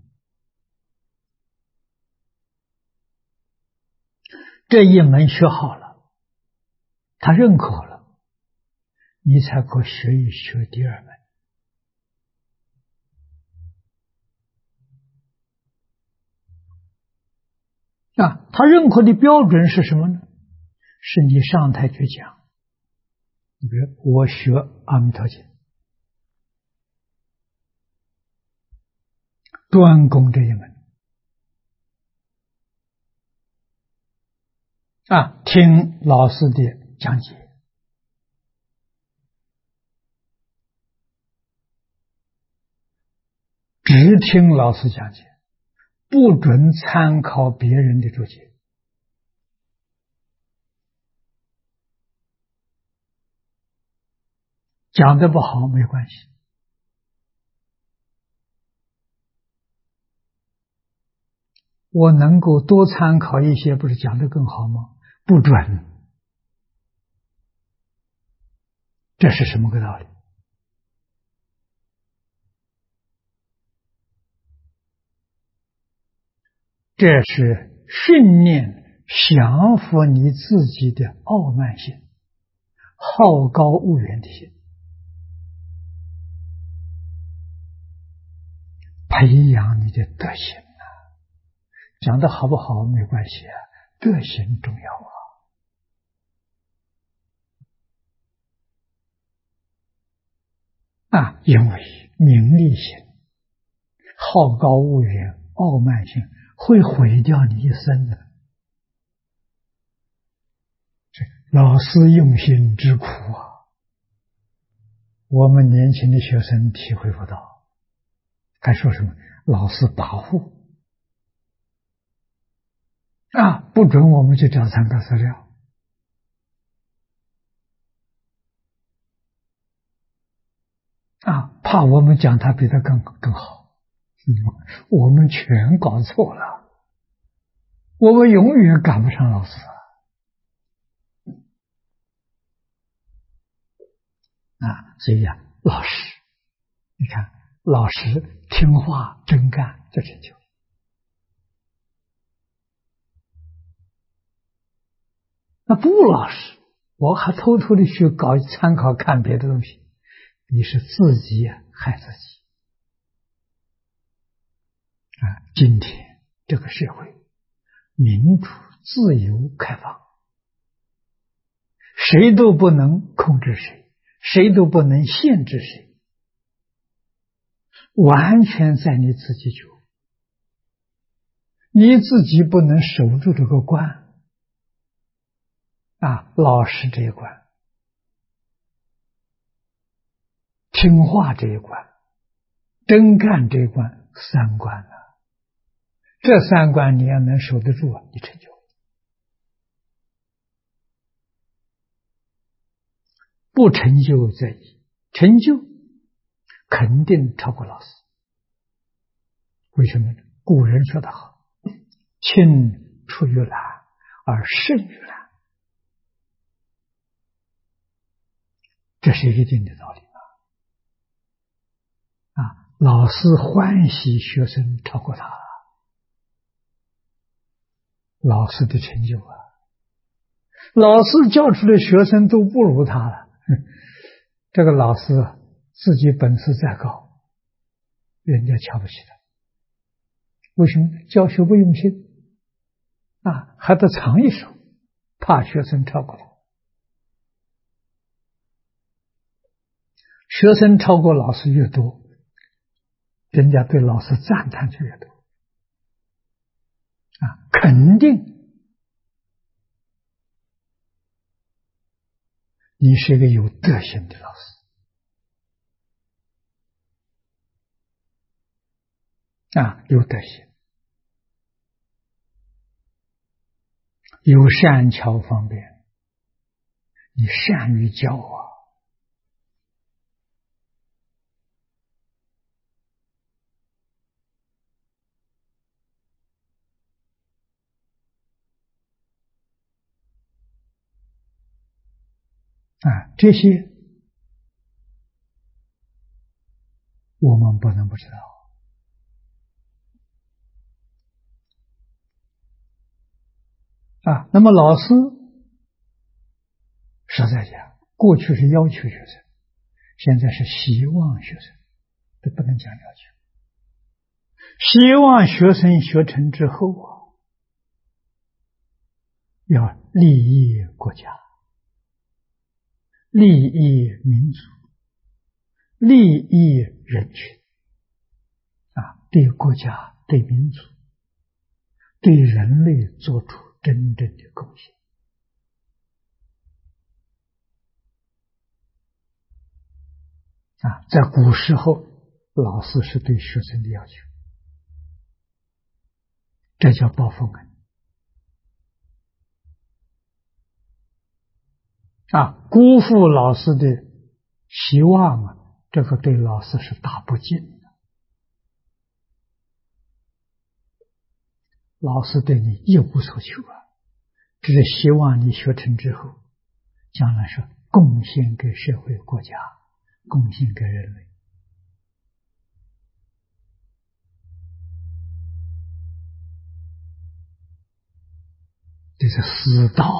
这一门学好了，他认可了，你才可学一学第2门。他认可的标准是什么呢？是你上台去讲，比如我学阿弥陀经，专攻这一门听老师的讲解，只听老师讲解，不准参考别人的注解。讲得不好没关系，我能够多参考一些，不是讲得更好吗？不准。这是什么个道理？这是训练降服你自己的傲慢心、好高骛远的心，培养你的德行讲的好不好没关系啊，德行重要因为名利心、好高骛远、傲慢心会毁掉你一生的。老师用心之苦我们年轻的学生体会不到。该说什么？老师跋扈不准我们去找参考资料怕我们讲他比他更好。我们全搞错了，我们永远赶不上老师所以老实，你看老实听话真干就成就。那不老实，我还偷偷的去搞参考看别的东西，你是自己害自己今天这个社会民主、自由、开放，谁都不能控制谁，谁都不能限制谁，完全在你自己觉悟。你自己不能守住这个关老实这一关，听话这一关，真干这一关，3关了。这3关你要能守得住你成就。不成就在易，成就肯定超过老师。为什么呢？古人说得好，青出于蓝而胜于蓝，这是一定的道理老师欢喜学生超过他了，老师的成就老师教出的学生都不如他了，这个老师自己本事再高，人家瞧不起他。为什么？教学不用心还得藏一手，怕学生超过他。学生超过老师越多，人家对老师赞叹就越多肯定你是一个有德行的老师有德行，有善巧方便，你善于教这些我们不能不知道那么老师实在讲，过去是要求学生，现在是希望学生，这不能讲要求。希望学生学成之后要利益国家，利益民族，利益人群对国家、对民族、对人类做出真正的贡献在古时候，老师是对学生的要求，这叫报复恩辜负老师的希望这个对老师是大不敬的。老师对你一无所求只是希望你学成之后，将来是贡献给社会、国家，贡献给人类。这是师道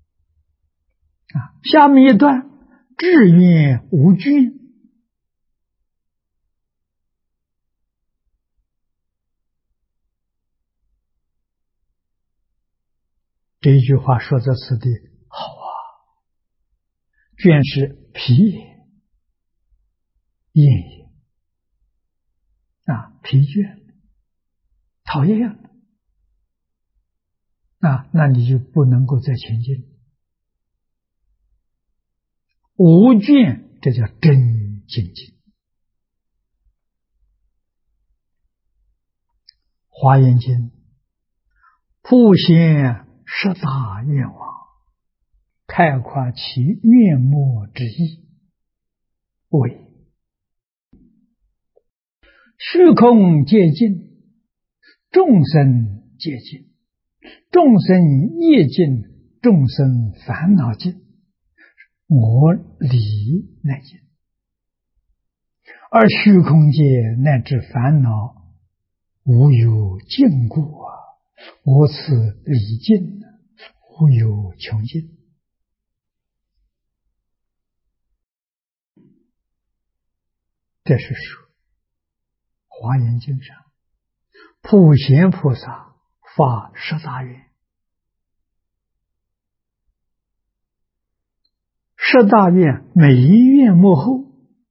下面一段，志愿无惧这一句话说在此地好啊，倦是疲也，厌也疲倦，讨厌那你就不能够再前进。无倦，这叫真精进。华严经普显十大愿望，开夸其愿末之意，为虚空界尽，众生界尽，众生业尽，众生烦恼尽，我理乃尽。而虚空界乃至烦恼无有尽故我此理尽无有穷尽。这是说华严经上普贤菩萨发十大愿，十大愿每一愿末后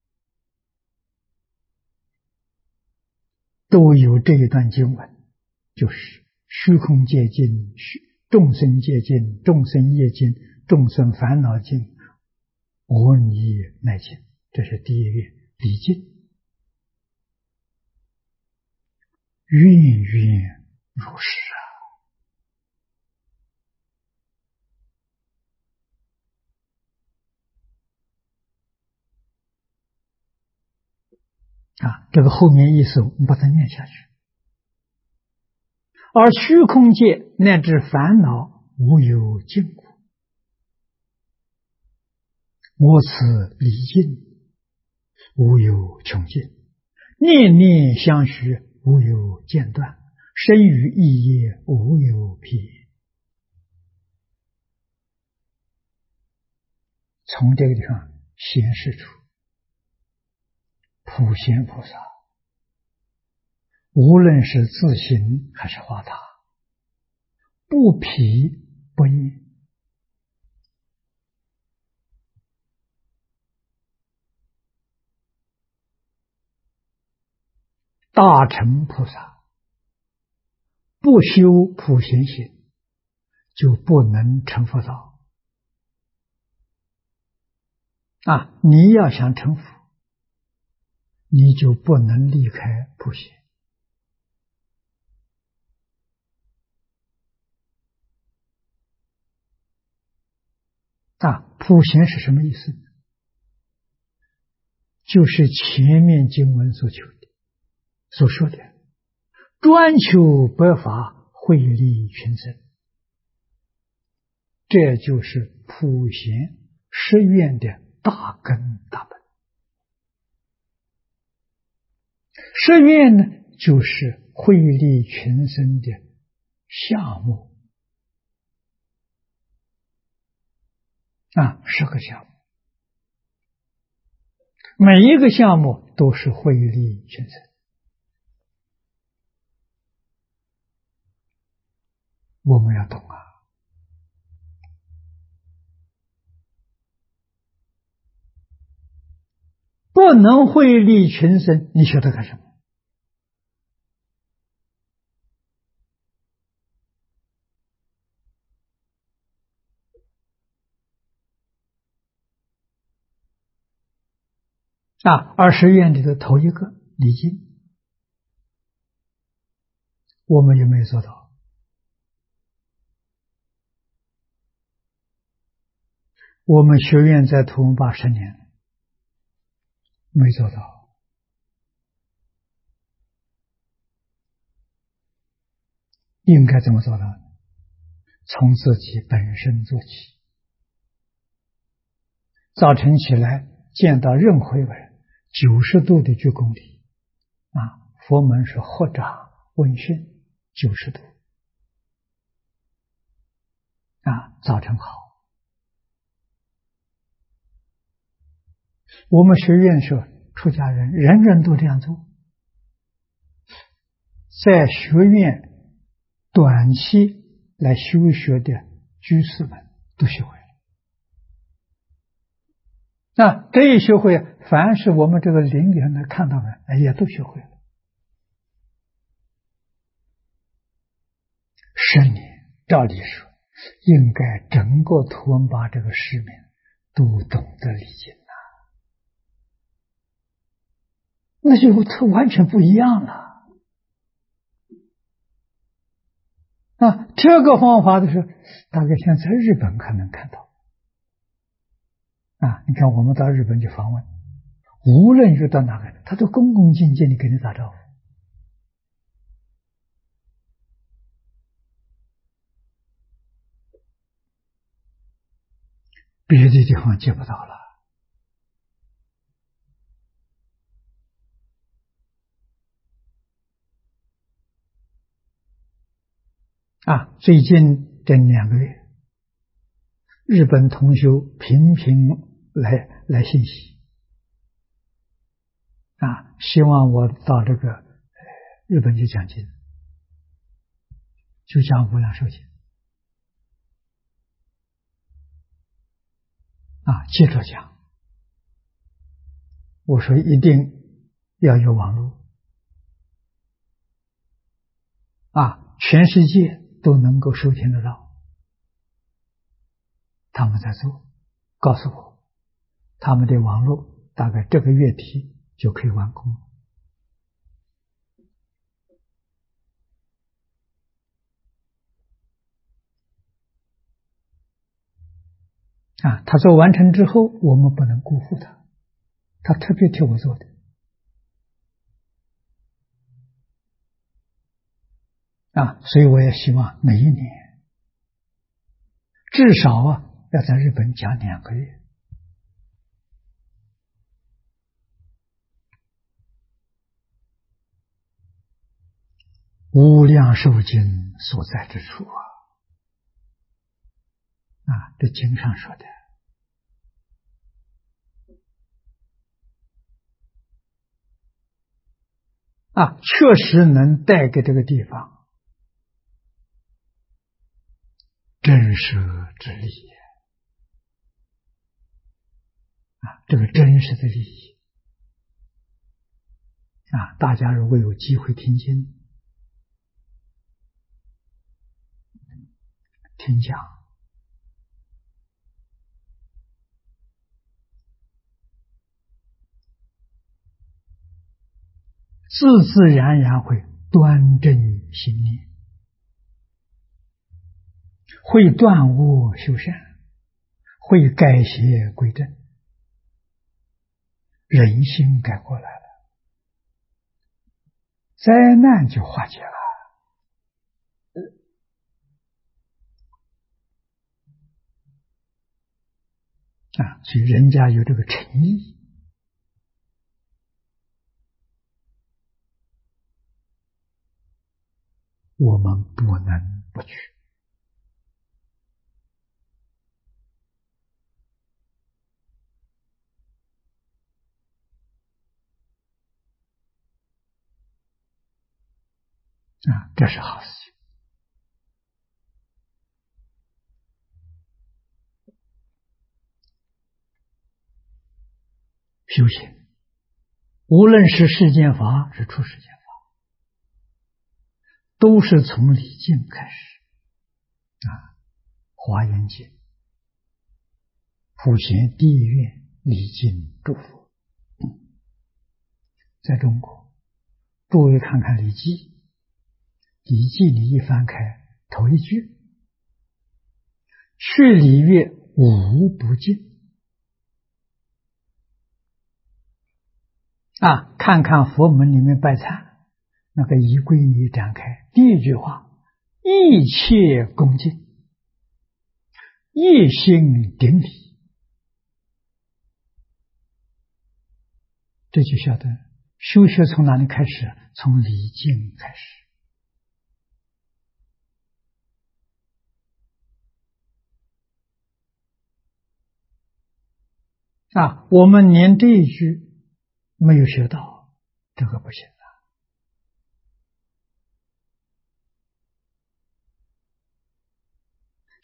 都有这一段经文，就是虚空界尽，众生界尽，众生业尽，众生烦恼尽，我理乃尽。这是第一愿，理尽。愿愿如是这个后面意思我们把它念下去。而虚空界乃至烦恼无有尽故，我此理尽无有穷尽，念念相续无有间断，生于意业无有疲也。从这个地方显示出普贤菩萨无论是自行还是化他，不疲不厌。大乘菩萨不修普贤行，就不能成佛道。你要想成佛，你就不能离开普贤。普贤是什么意思？就是前面经文所求的、所说的，专求白法，惠利群生。这就是普贤十愿的大根大本。十愿呢，就是惠利群生的项目。10个项目，每一个项目都是惠利群生。我们要懂不能惠利群生，你学它干什么？20愿里的头一个礼敬，我们有没有做到？我们学院在图文80年没做到，应该怎么做到？从自己本身做起。早晨起来见到任何一个人，90度的鞠躬礼佛门是合掌问讯90度早晨好。我们学院说出家人人人都这样做，在学院短期来修学的居士们都学会了。那这一学会，凡是我们这个邻里人看到的，也都学会了。10年，照理说，应该整个图文巴这个市民都懂得礼经啊，那就它完全不一样了。这个方法的时候，大概现在在日本可能看到。你看我们到日本去访问，无论遇到哪个人，他都恭恭敬敬地给你打招呼。别的地方见不到了。最近这2个月，日本同修频频来信息，希望我到这个日本去讲经，就讲无量寿经，接着讲。我说一定要有网络，全世界都能够收听得到。他们在做，告诉我，他们的网络大概这个月底就可以完工了。他做完成之后，我们不能辜负他，他特别替我做的。所以我也希望每一年至少要在日本讲2个月。无量寿经所在之处这经上说的。确实能带给这个地方震慑之力这个真实的利益大家如果有机会听经听讲，自自然然会端正心念，会断恶修善，会改邪归正，人心改过来了，灾难就化解了。所以人家有这个诚意，我们不能不去。这是好事情。修行，无论是世间法是出世间法，都是从礼敬开始。华严经普贤第一愿礼敬诸佛。在中国，诸位看看礼记，礼记你一翻开头一句，去礼乐无不敬。看看佛门里面拜忏，那个仪规你一展开，第一句话，一切恭敬，一心顶礼，这就晓得修学从哪里开始？从礼敬开始。我们连这一句没有学到，这个不行了。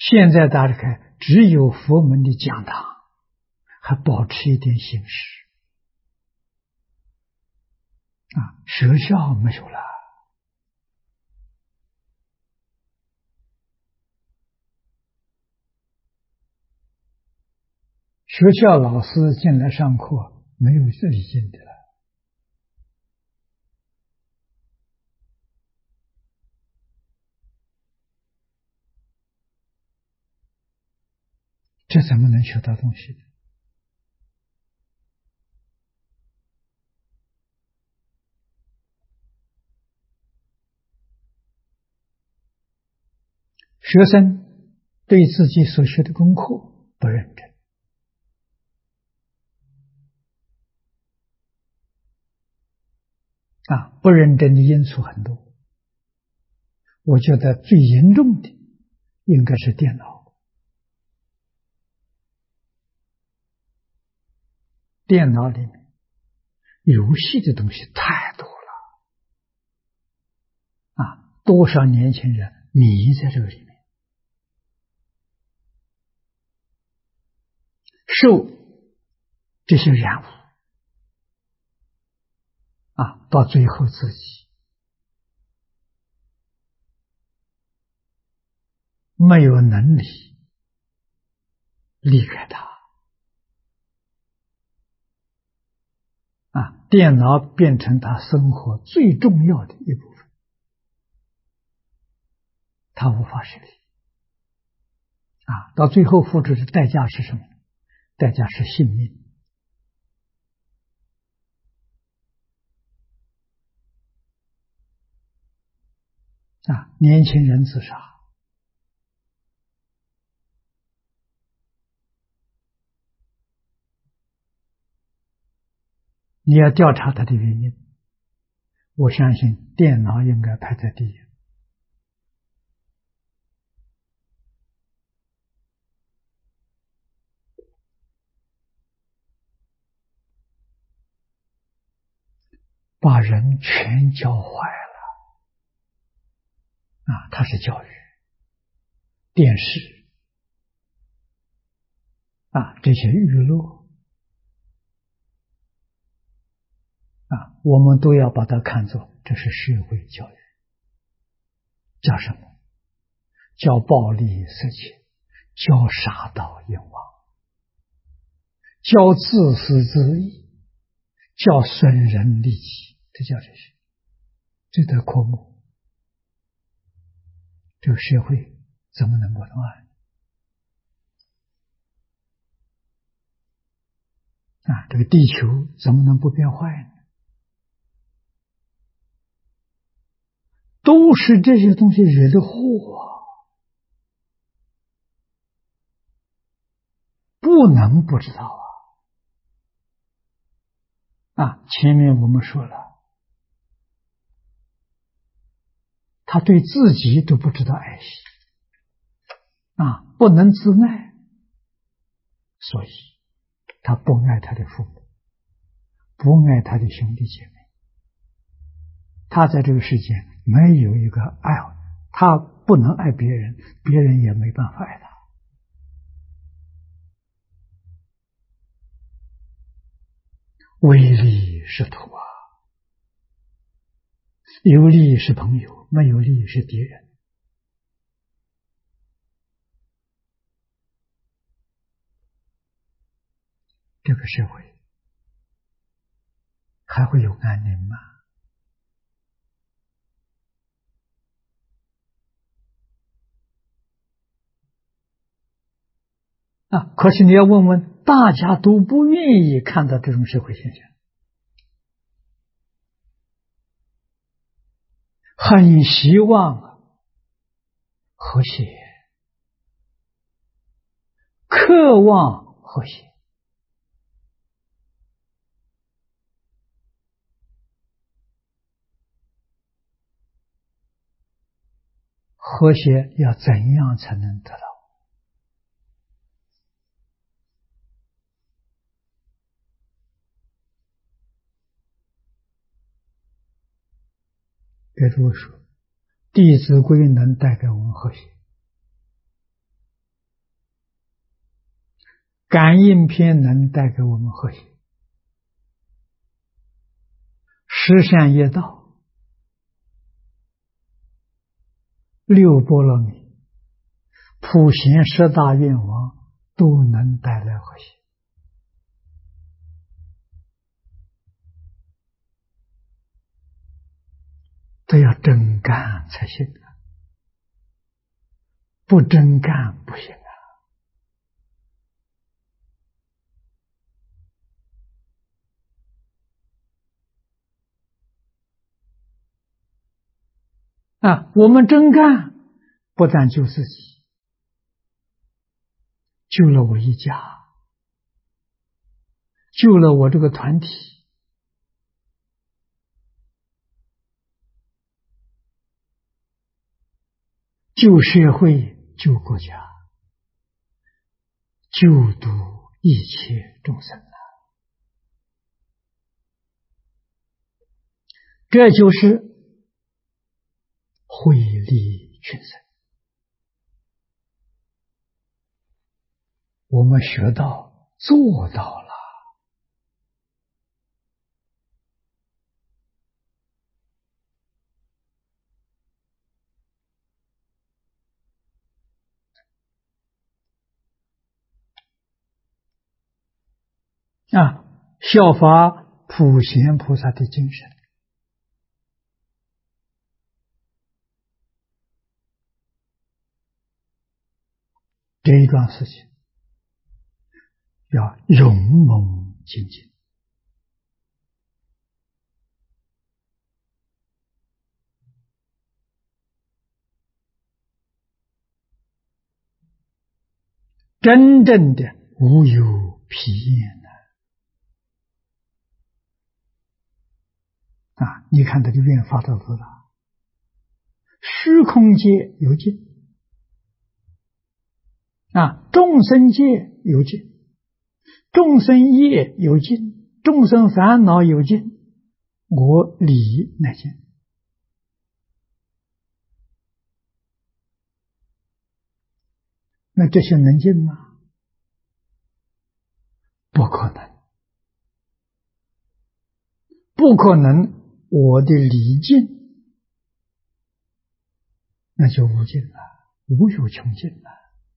现在大家看，只有佛门的讲堂还保持一点形式学校没有了。学校老师进来上课没有礼敬的了。这怎么能学到东西呢？学生对自己所学的功课不认真不认真的因素很多。我觉得最严重的应该是电脑。电脑里面游戏的东西太多了多少年轻人迷在这个里面，受这些染污到最后自己没有能力离开它电脑变成他生活最重要的一部分，他无法实力到最后付出的代价是什么？代价是性命年轻人自杀，你要调查他的原因，我相信电脑应该排在第一。把人全教坏了它是教育，电视这些娱乐我们都要把它看作这是社会教育。叫什么？叫暴力色情，叫杀盗淫妄，叫自私自利，叫损人利己，这叫这些，这得科目。这个社会怎么能不乱这个地球怎么能不变坏呢？都是这些东西惹的祸不能不知道前面我们说了，他对自己都不知道爱惜不能自爱，所以他不爱他的父母，不爱他的兄弟姐妹，他在这个世界没有一个爱，他不能爱别人，别人也没办法爱他。唯利是图有利是朋友，没有利是敌人。这个社会还会有安宁吗？可是你要问问，大家都不愿意看到这种社会现象，很希望和谐，渴望和谐。和谐要怎样才能得到？比如说，《弟子规》能带给我们和谐感应篇能带给我们和谐，十善业道、六波罗蜜、普贤十大愿望都能带来和谐。都要真干才行啊，不真干不行啊！我们真干，不但救自己，救了我一家，救了我这个团体，救社会，救国家，救度一切众生啊！这就是惠利群生。我们学到做到了啊！效法普贤菩萨的精神，这一桩事情要勇猛精进真正的无有疲厌啊！你看这个愿发到多大，虚空界有尽啊，众生界有尽，众生业有尽，众生烦恼有尽，我理乃尽。那这些能尽吗？不可能，不可能。我的理尽，那就无尽了，无有穷尽了。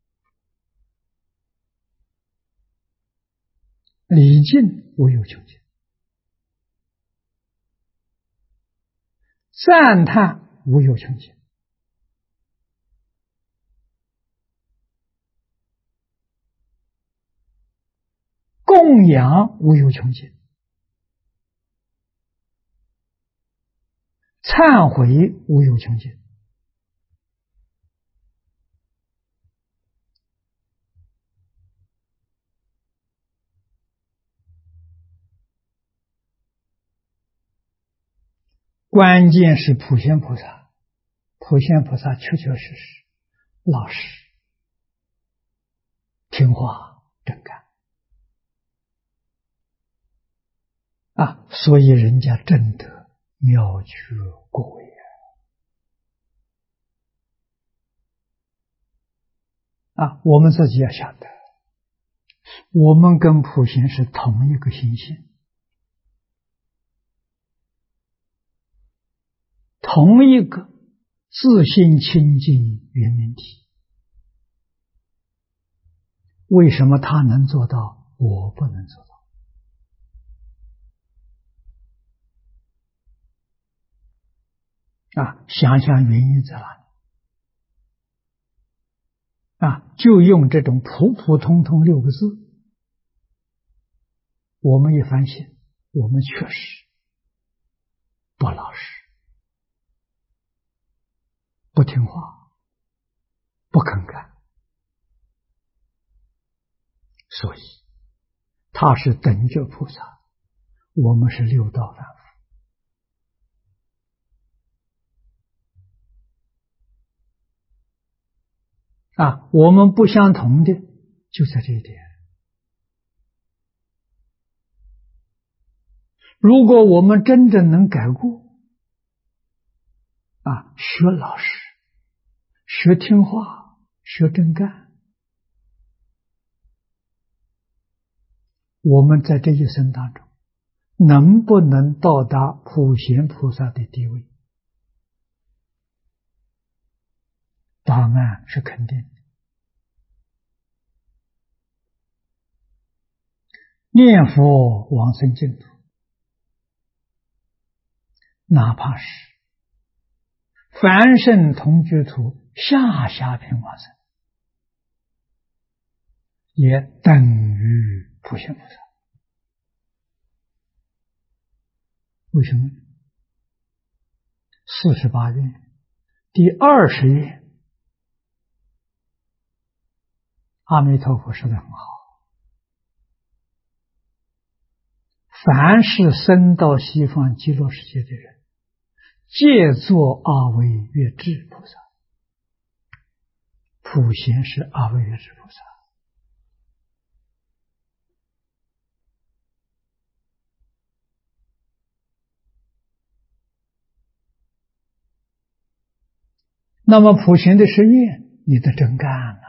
理尽无有穷尽，赞叹无有穷尽，供养无有穷尽，忏悔无有穷尽。关键是普贤菩萨，普贤菩萨确确实实老实听话真干啊，所以人家真得妙觉果位啊！我们自己要晓得，我们跟普贤是同一个心性，同一个自性清净圆明体。为什么他能做到，我不能做到啊？想想原因在哪里啊？就用这种普普通通6个字，我们一反省，我们确实不老实，不听话，不肯干，所以他是等觉菩萨，我们是6道凡夫啊。我们不相同的就在这一点。如果我们真正能改过啊，学老实，学听话，学真干我们在这一生当中能不能到达普贤菩萨的地位？答案是肯定的。念佛往生净土，哪怕是凡圣同居土下品往生，也等于普贤菩萨。为什么？48愿第20愿，阿弥陀佛说得很好，凡是生到西方极乐世界的人，皆作阿惟越致菩萨。普贤是阿惟越致菩萨。那么普贤的誓愿，你得真干了。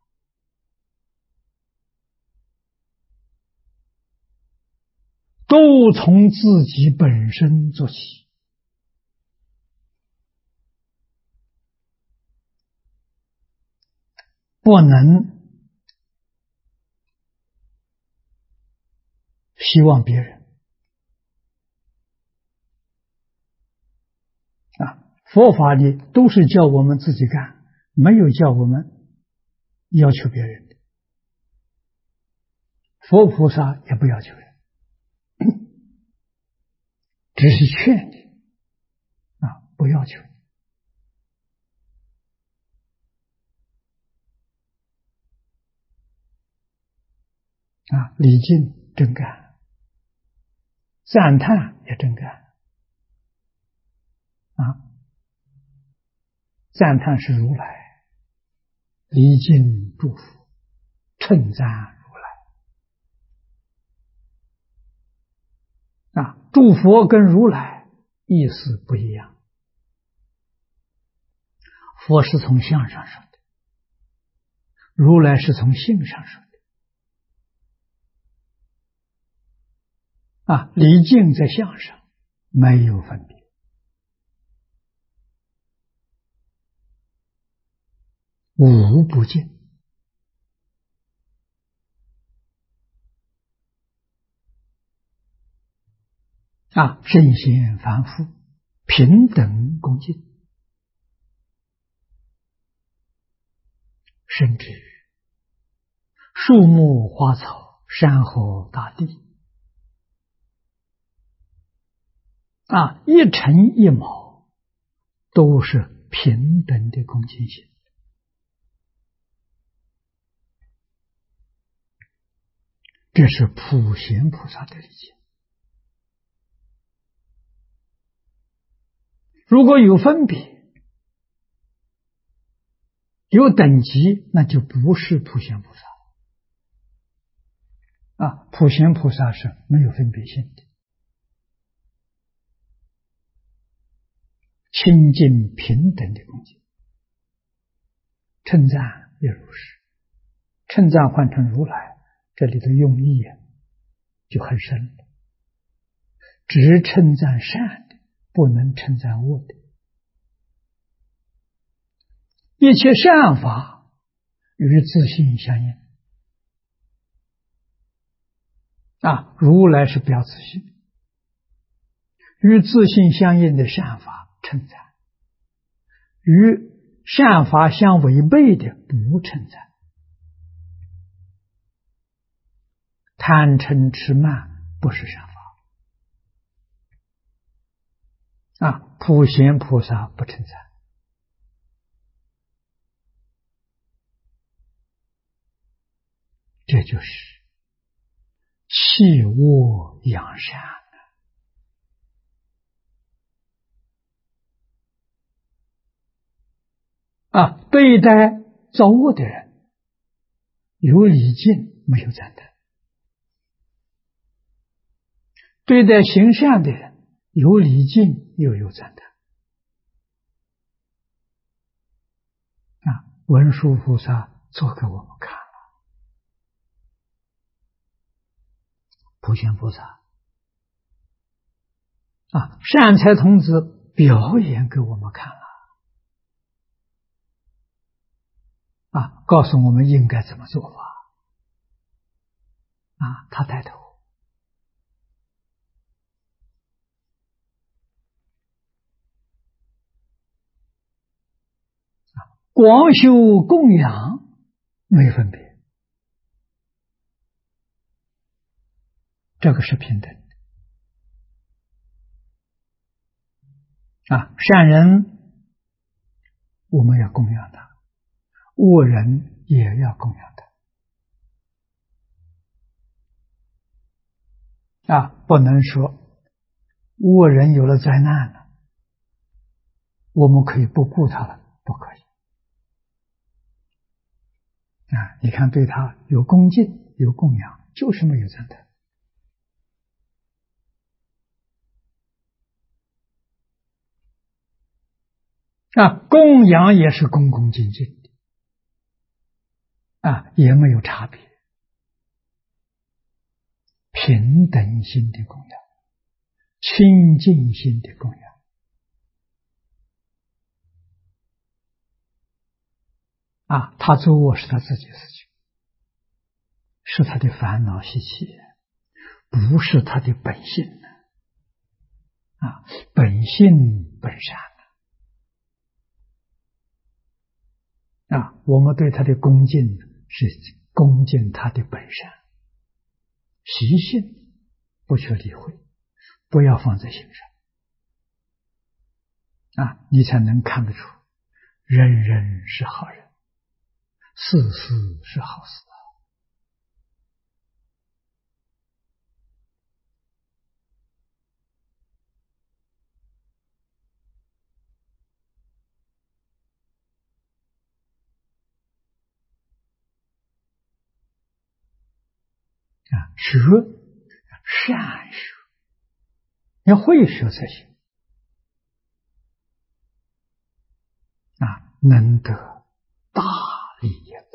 都从自己本身做起。不能希望别人。佛法里都是叫我们自己干，没有叫我们要求别人的。佛菩萨也不要求人，只是劝你不要求你。礼敬真干，赞叹也真干。赞叹是如来，礼敬祝福，称赞如来。祝佛跟如来意思不一样。佛是从相上说的，如来是从性上说的。礼敬在相上没有分别。无不敬。圣贤凡夫平等恭敬，甚至树木花草山河大地一尘一毛都是平等的恭敬心。这是普贤菩萨的理解。如果有分别，有等级，那就不是普贤菩萨。普贤菩萨是没有分别心的，清净平等的恭敬。称赞也如是，称赞换成如来，这里的用意就很深了。只称赞善的，不能称赞恶的。一切善法与自性相应。如来是表自性，与自性相应的善法称赞，与善法相违背的不称赞。贪嗔痴慢不是善法。普贤菩萨不称赞。这就是弃恶扬善。对待造恶的人，有礼敬没有赞叹；对待行善的人，有礼敬又有赞叹。文殊菩萨做给我们看了。 普贤菩萨善财童子表演给我们看了告诉我们应该怎么做法他带头广修供养没分别，这个是平等的善人我们要供养他，恶人也要供养他不能说恶人有了灾难了，我们可以不顾他了，不可以你看对他有恭敬有供养，就是没有赞叹供养也是恭恭敬敬的也没有差别，平等心的供养，清净心的供养他做恶是他自己的事情，是他的烦恼习气，不是他的本性本性本善我们对他的恭敬是恭敬他的本善习性，不去理会，不要放在心上你才能看得出人人是好人，事事是好事学善学，要会学才行能得大利益的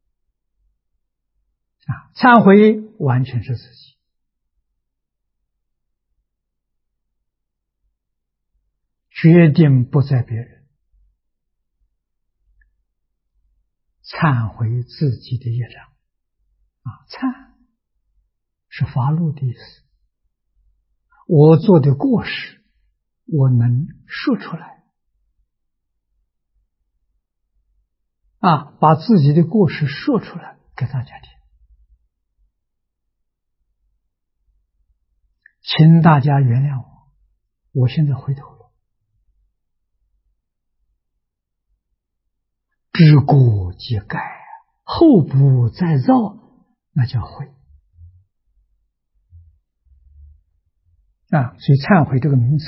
忏悔完全是自己，决定不在别人，忏悔自己的业障忏是发怒的意思，我做的过失我能说出来把自己的过失说出来给大家听，请大家原谅我现在回头了，知过即改，后不再造，那叫悔所以忏悔这个名词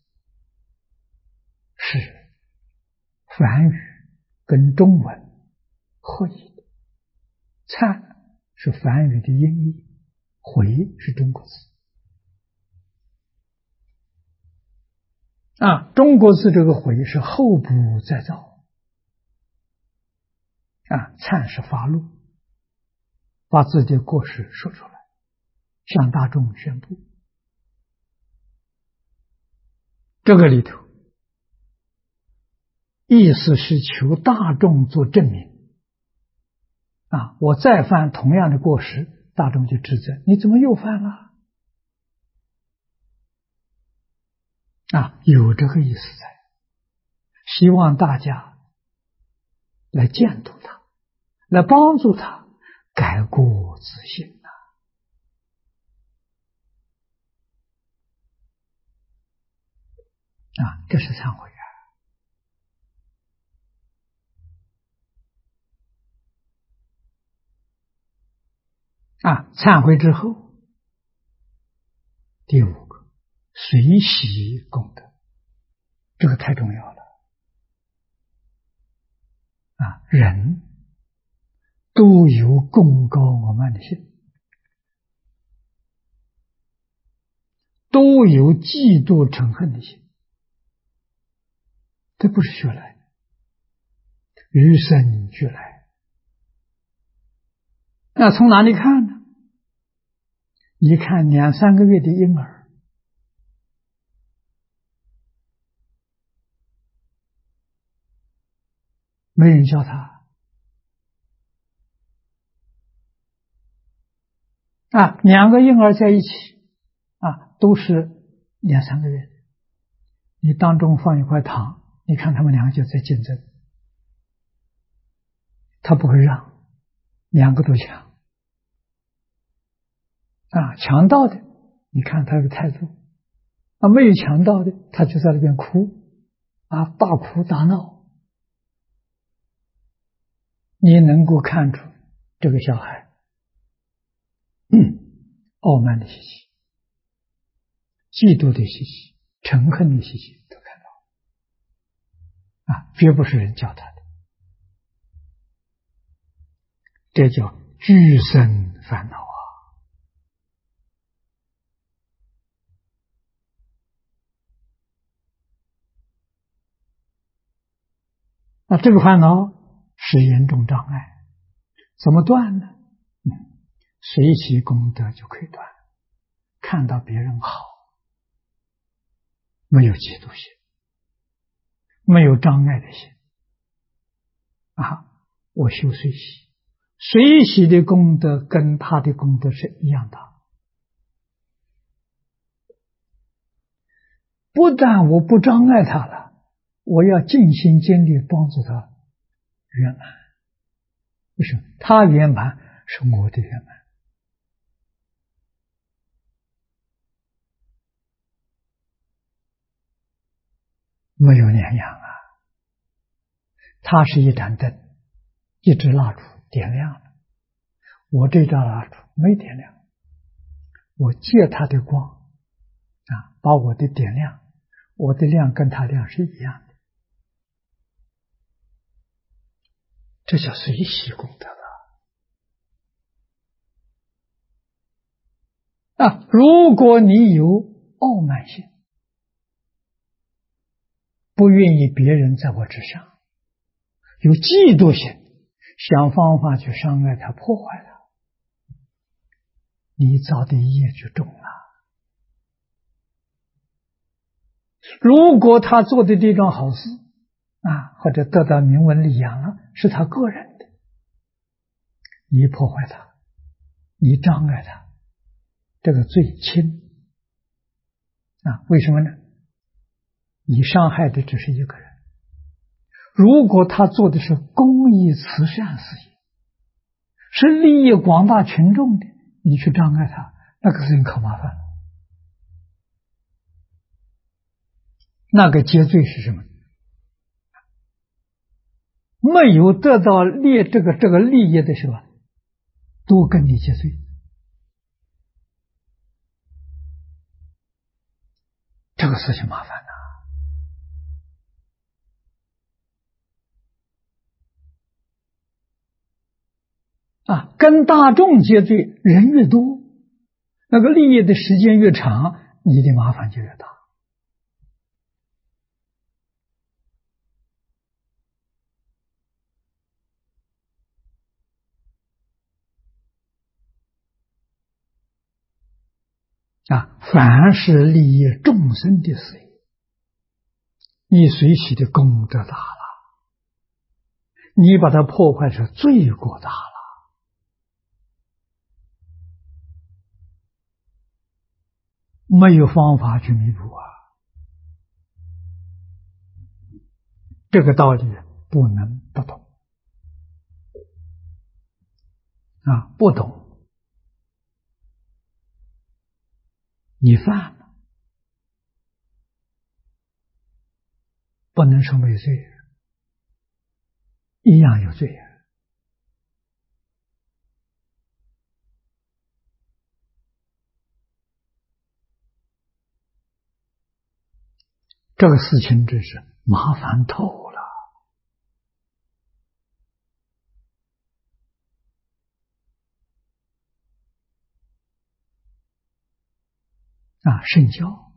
是梵语跟中文合译的，忏是梵语的音译，悔是中国字中国字这个悔是后不再造忏是发怒，把自己的过失说出来，向大众宣布，这个里头意思是求大众做证明我再犯同样的过失，大众就指责你怎么又犯了有这个意思在，希望大家来监督他，来帮助他改过自新这是忏悔忏悔之后，第五个随喜功德，这个太重要了人都有功高我慢的心，都有嫉妒嗔恨的心，这不是学来的，与生俱来。那从哪里看呢？ 一看2、3个月的婴儿，没人教他2个婴儿在一起都是2、3个月，你当中放一块糖，你看他们2个就在竞争，他不会让，2个都抢抢到的，你看他的态度没有抢到的，他就在那边哭大哭大闹。你能够看出这个小孩傲慢的习气、嫉妒的习气、嗔恨的习气都看到绝不是人教他的，这叫俱生烦恼这个烦恼是严重障碍，怎么断呢？随喜功德就可以断。看到别人好，没有嫉妒心，没有障碍的心我修随喜，随喜的功德跟他的功德是一样的。不但我不障碍他了，我要尽心尽力帮助他圆满。为什么？他圆满是我的圆满。没有两样他是一盏灯，一支蜡烛点亮了，我这盏蜡烛没点亮，我借他的光把我的点亮，我的亮跟他亮是一样的，这叫随喜功德如果你有傲慢心，不愿意别人在我之上，有嫉妒心，想方法去伤害他、破坏他，你造的业就重了。如果他做的这桩好事或者得到名闻利养了，是他个人的，你破坏他，你障碍他，这个罪轻为什么呢？你伤害的只是一个人。如果他做的是公益慈善事业，是利益广大群众的，你去障碍他，那个事情可麻烦了。那个结罪是什么？没有得到这个利益的时候，都跟你结罪，这个事情麻烦跟大众结罪，人越多，那个利益的时间越长，你的麻烦就越大。凡是利益众生的事业，你随喜的功德大了，你把它破坏成罪过大了，没有方法去弥补这个道理不能不懂不懂你犯了，不能说没罪，一样有罪这个事情真是麻烦透了圣教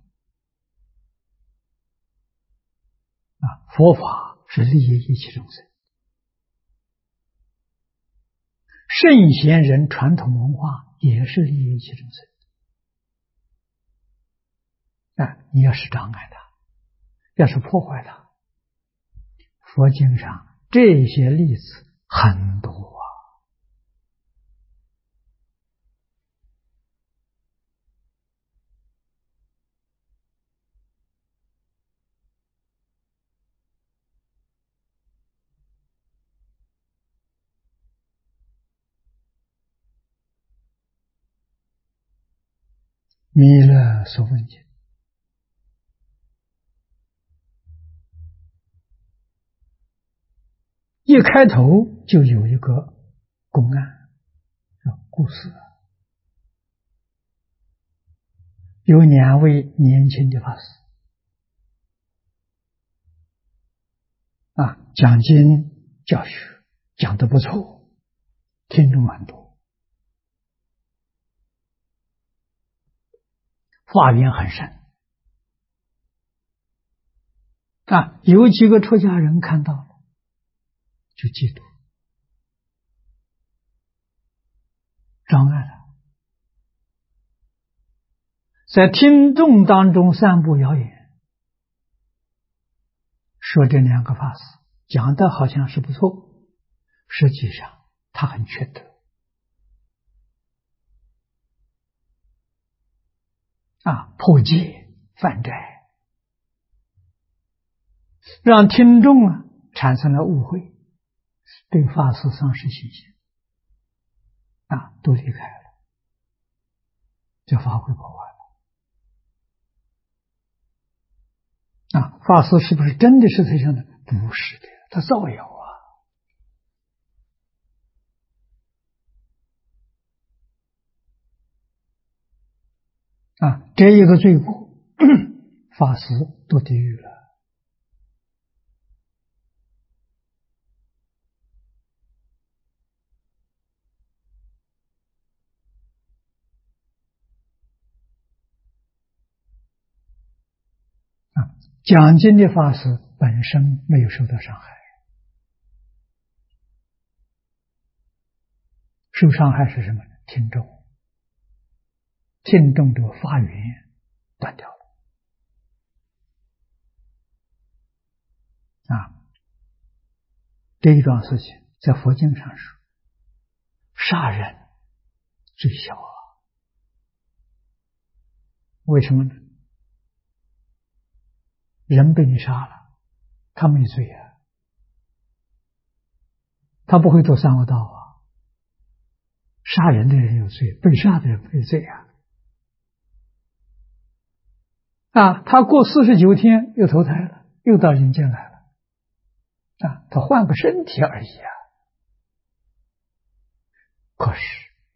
佛法是利益一切众生，圣贤人传统文化也是利益一切众生你要是障碍它，要是破坏它，佛经上这些例子很多啊。弥勒所问经一开头就有一个公案故事，有2位年轻的法师讲经教学讲得不错，听众很多，法缘很深有几个出家人看到了就嫉妒，障碍了，在听众当中散布谣言，说这2个法师讲的好像是不错，实际上他很缺德破戒犯斋，让听众产生了误会，对法师丧失信心都离开了，这法会破坏了法师是不是真的是这样的？不是的，他造谣这一个罪过法师堕地狱了讲经的法师本身没有受到伤害，受伤害是什么？听众，听众的法缘断掉了这一桩事情在佛经上说，杀人最小为什么呢？人被你杀了，他没罪他不会做三恶道杀人的人有罪，被杀的人没罪他过49天又投胎了，又到人间来了他换个身体而已可是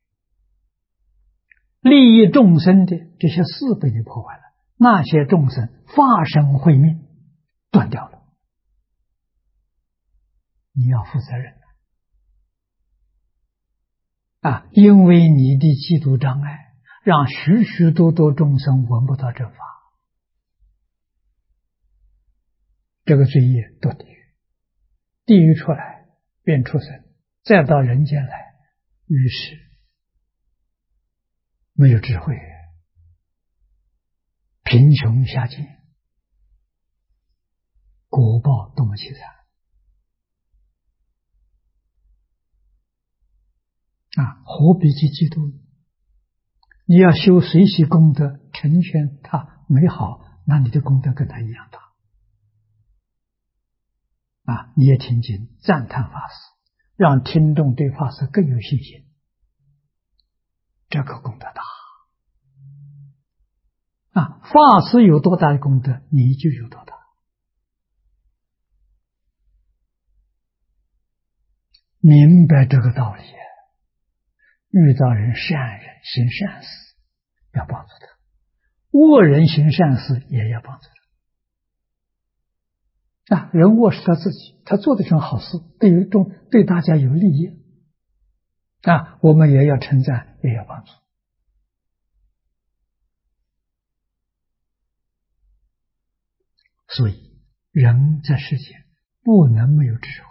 利益众生的这些事被你破坏了，那些众生发生慧命断掉了，你要负责任因为你的嫉妒障碍，让许许多多众生闻不到正法，这个罪业堕地狱，地狱出来变畜生，再到人间来，于是没有智慧，贫穷下贱，果报多么凄惨何必去嫉妒？你要修随喜功德，成全他美好，那你的功德跟他一样大你也听经赞叹法师，让听众对法师更有信心，这个功德大法师有多大的功德，你就有多大。明白这个道理，遇到人善人行善事要帮助他，恶人行善事也要帮助他人恶是他自己，他做的这种好事对大家有利益我们也要称赞，也要帮助。所以人在世间不能没有智慧，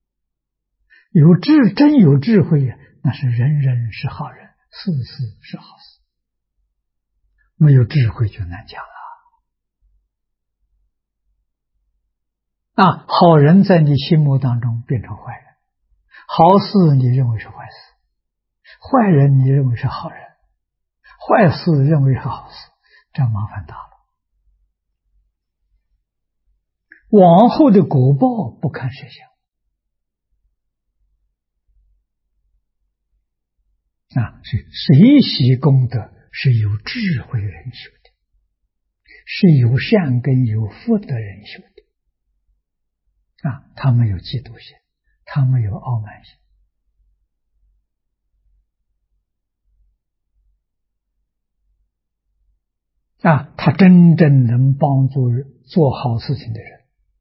真有智慧那是人人是好人，事事是好事，没有智慧就难讲了好人在你心目当中变成坏人，好事你认为是坏事，坏人你认为是好人，坏事认为是好事，这麻烦大了。往后的果报不看实相是谁习功德是有智慧人修的，是有善根有福的人修的他没有嫉妒心，他没有傲慢心他真正能帮助做好事情的人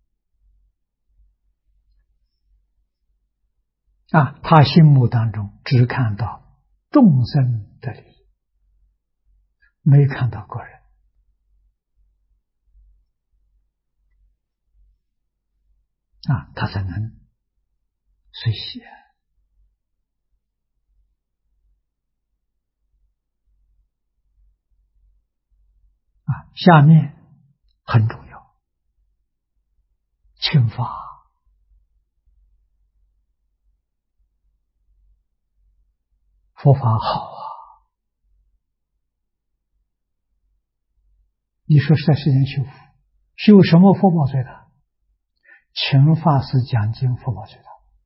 他心目当中只看到众生的利益，没看到个人他才能随喜下面很重要，请发。佛法好你说是在世间修福，修什么福报最大？请法师讲经福报最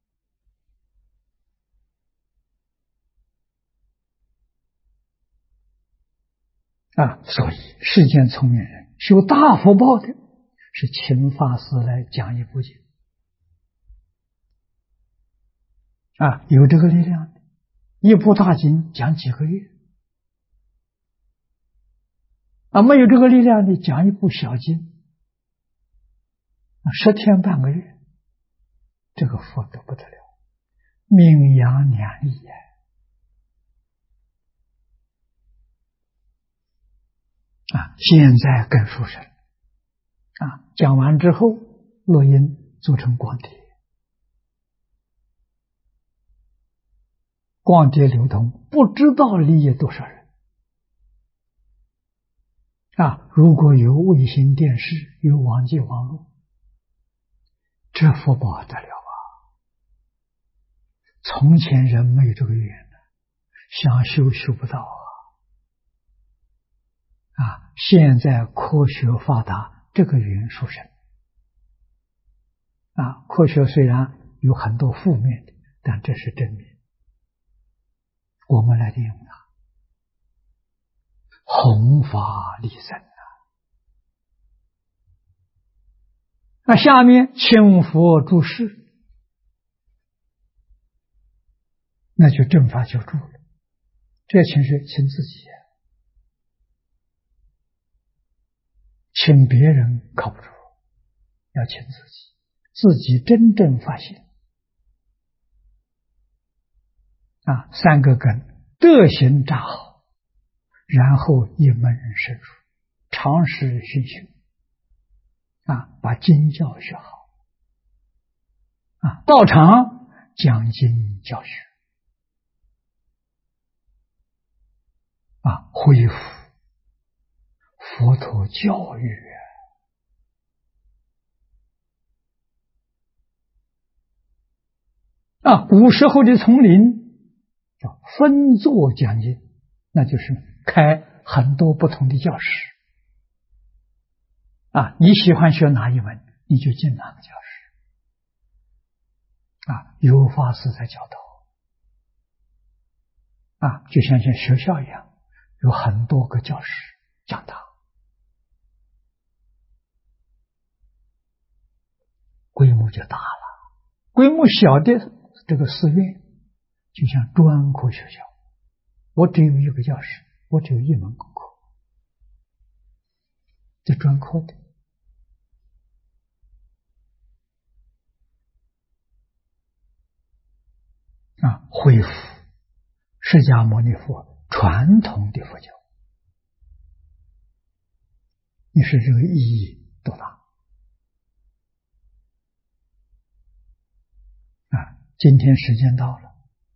大所以世间聪明人修大福报的是请法师来讲一部经有这个力量的，一部大经讲几个月没有这个力量的讲一部小经10天半个月，这个福德不得了，名扬两利现在更殊胜讲完之后录音做成光碟，光碟流通不知道利益多少人如果有卫星电视有网际网络，这福报得了从前人没有这个缘想修修不到现在科学发达，这个缘殊胜科学虽然有很多负面的，但这是正面，我们来利用它，弘法利生下面请佛住世，那就正法就住了。这请是请自己请别人靠不住，要请自己，自己真正发现3个根，德行扎好，然后一门深入，常识熏修把经教学好道场讲经教学恢复佛陀教育古时候的丛林叫分座讲经，那就是开很多不同的教室你喜欢学哪一门你就进哪个教室有法师在教导就像学校一样，有很多个教室讲堂，规模就大了。规模小的这个寺院就像专科学校，我只有一个教室，我只有一门功课，这专科的恢复释迦牟尼佛传统的佛教，你说这个意义多大今天时间到了，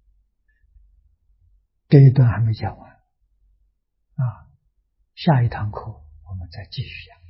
这一段还没讲完下一堂课我们再继续讲。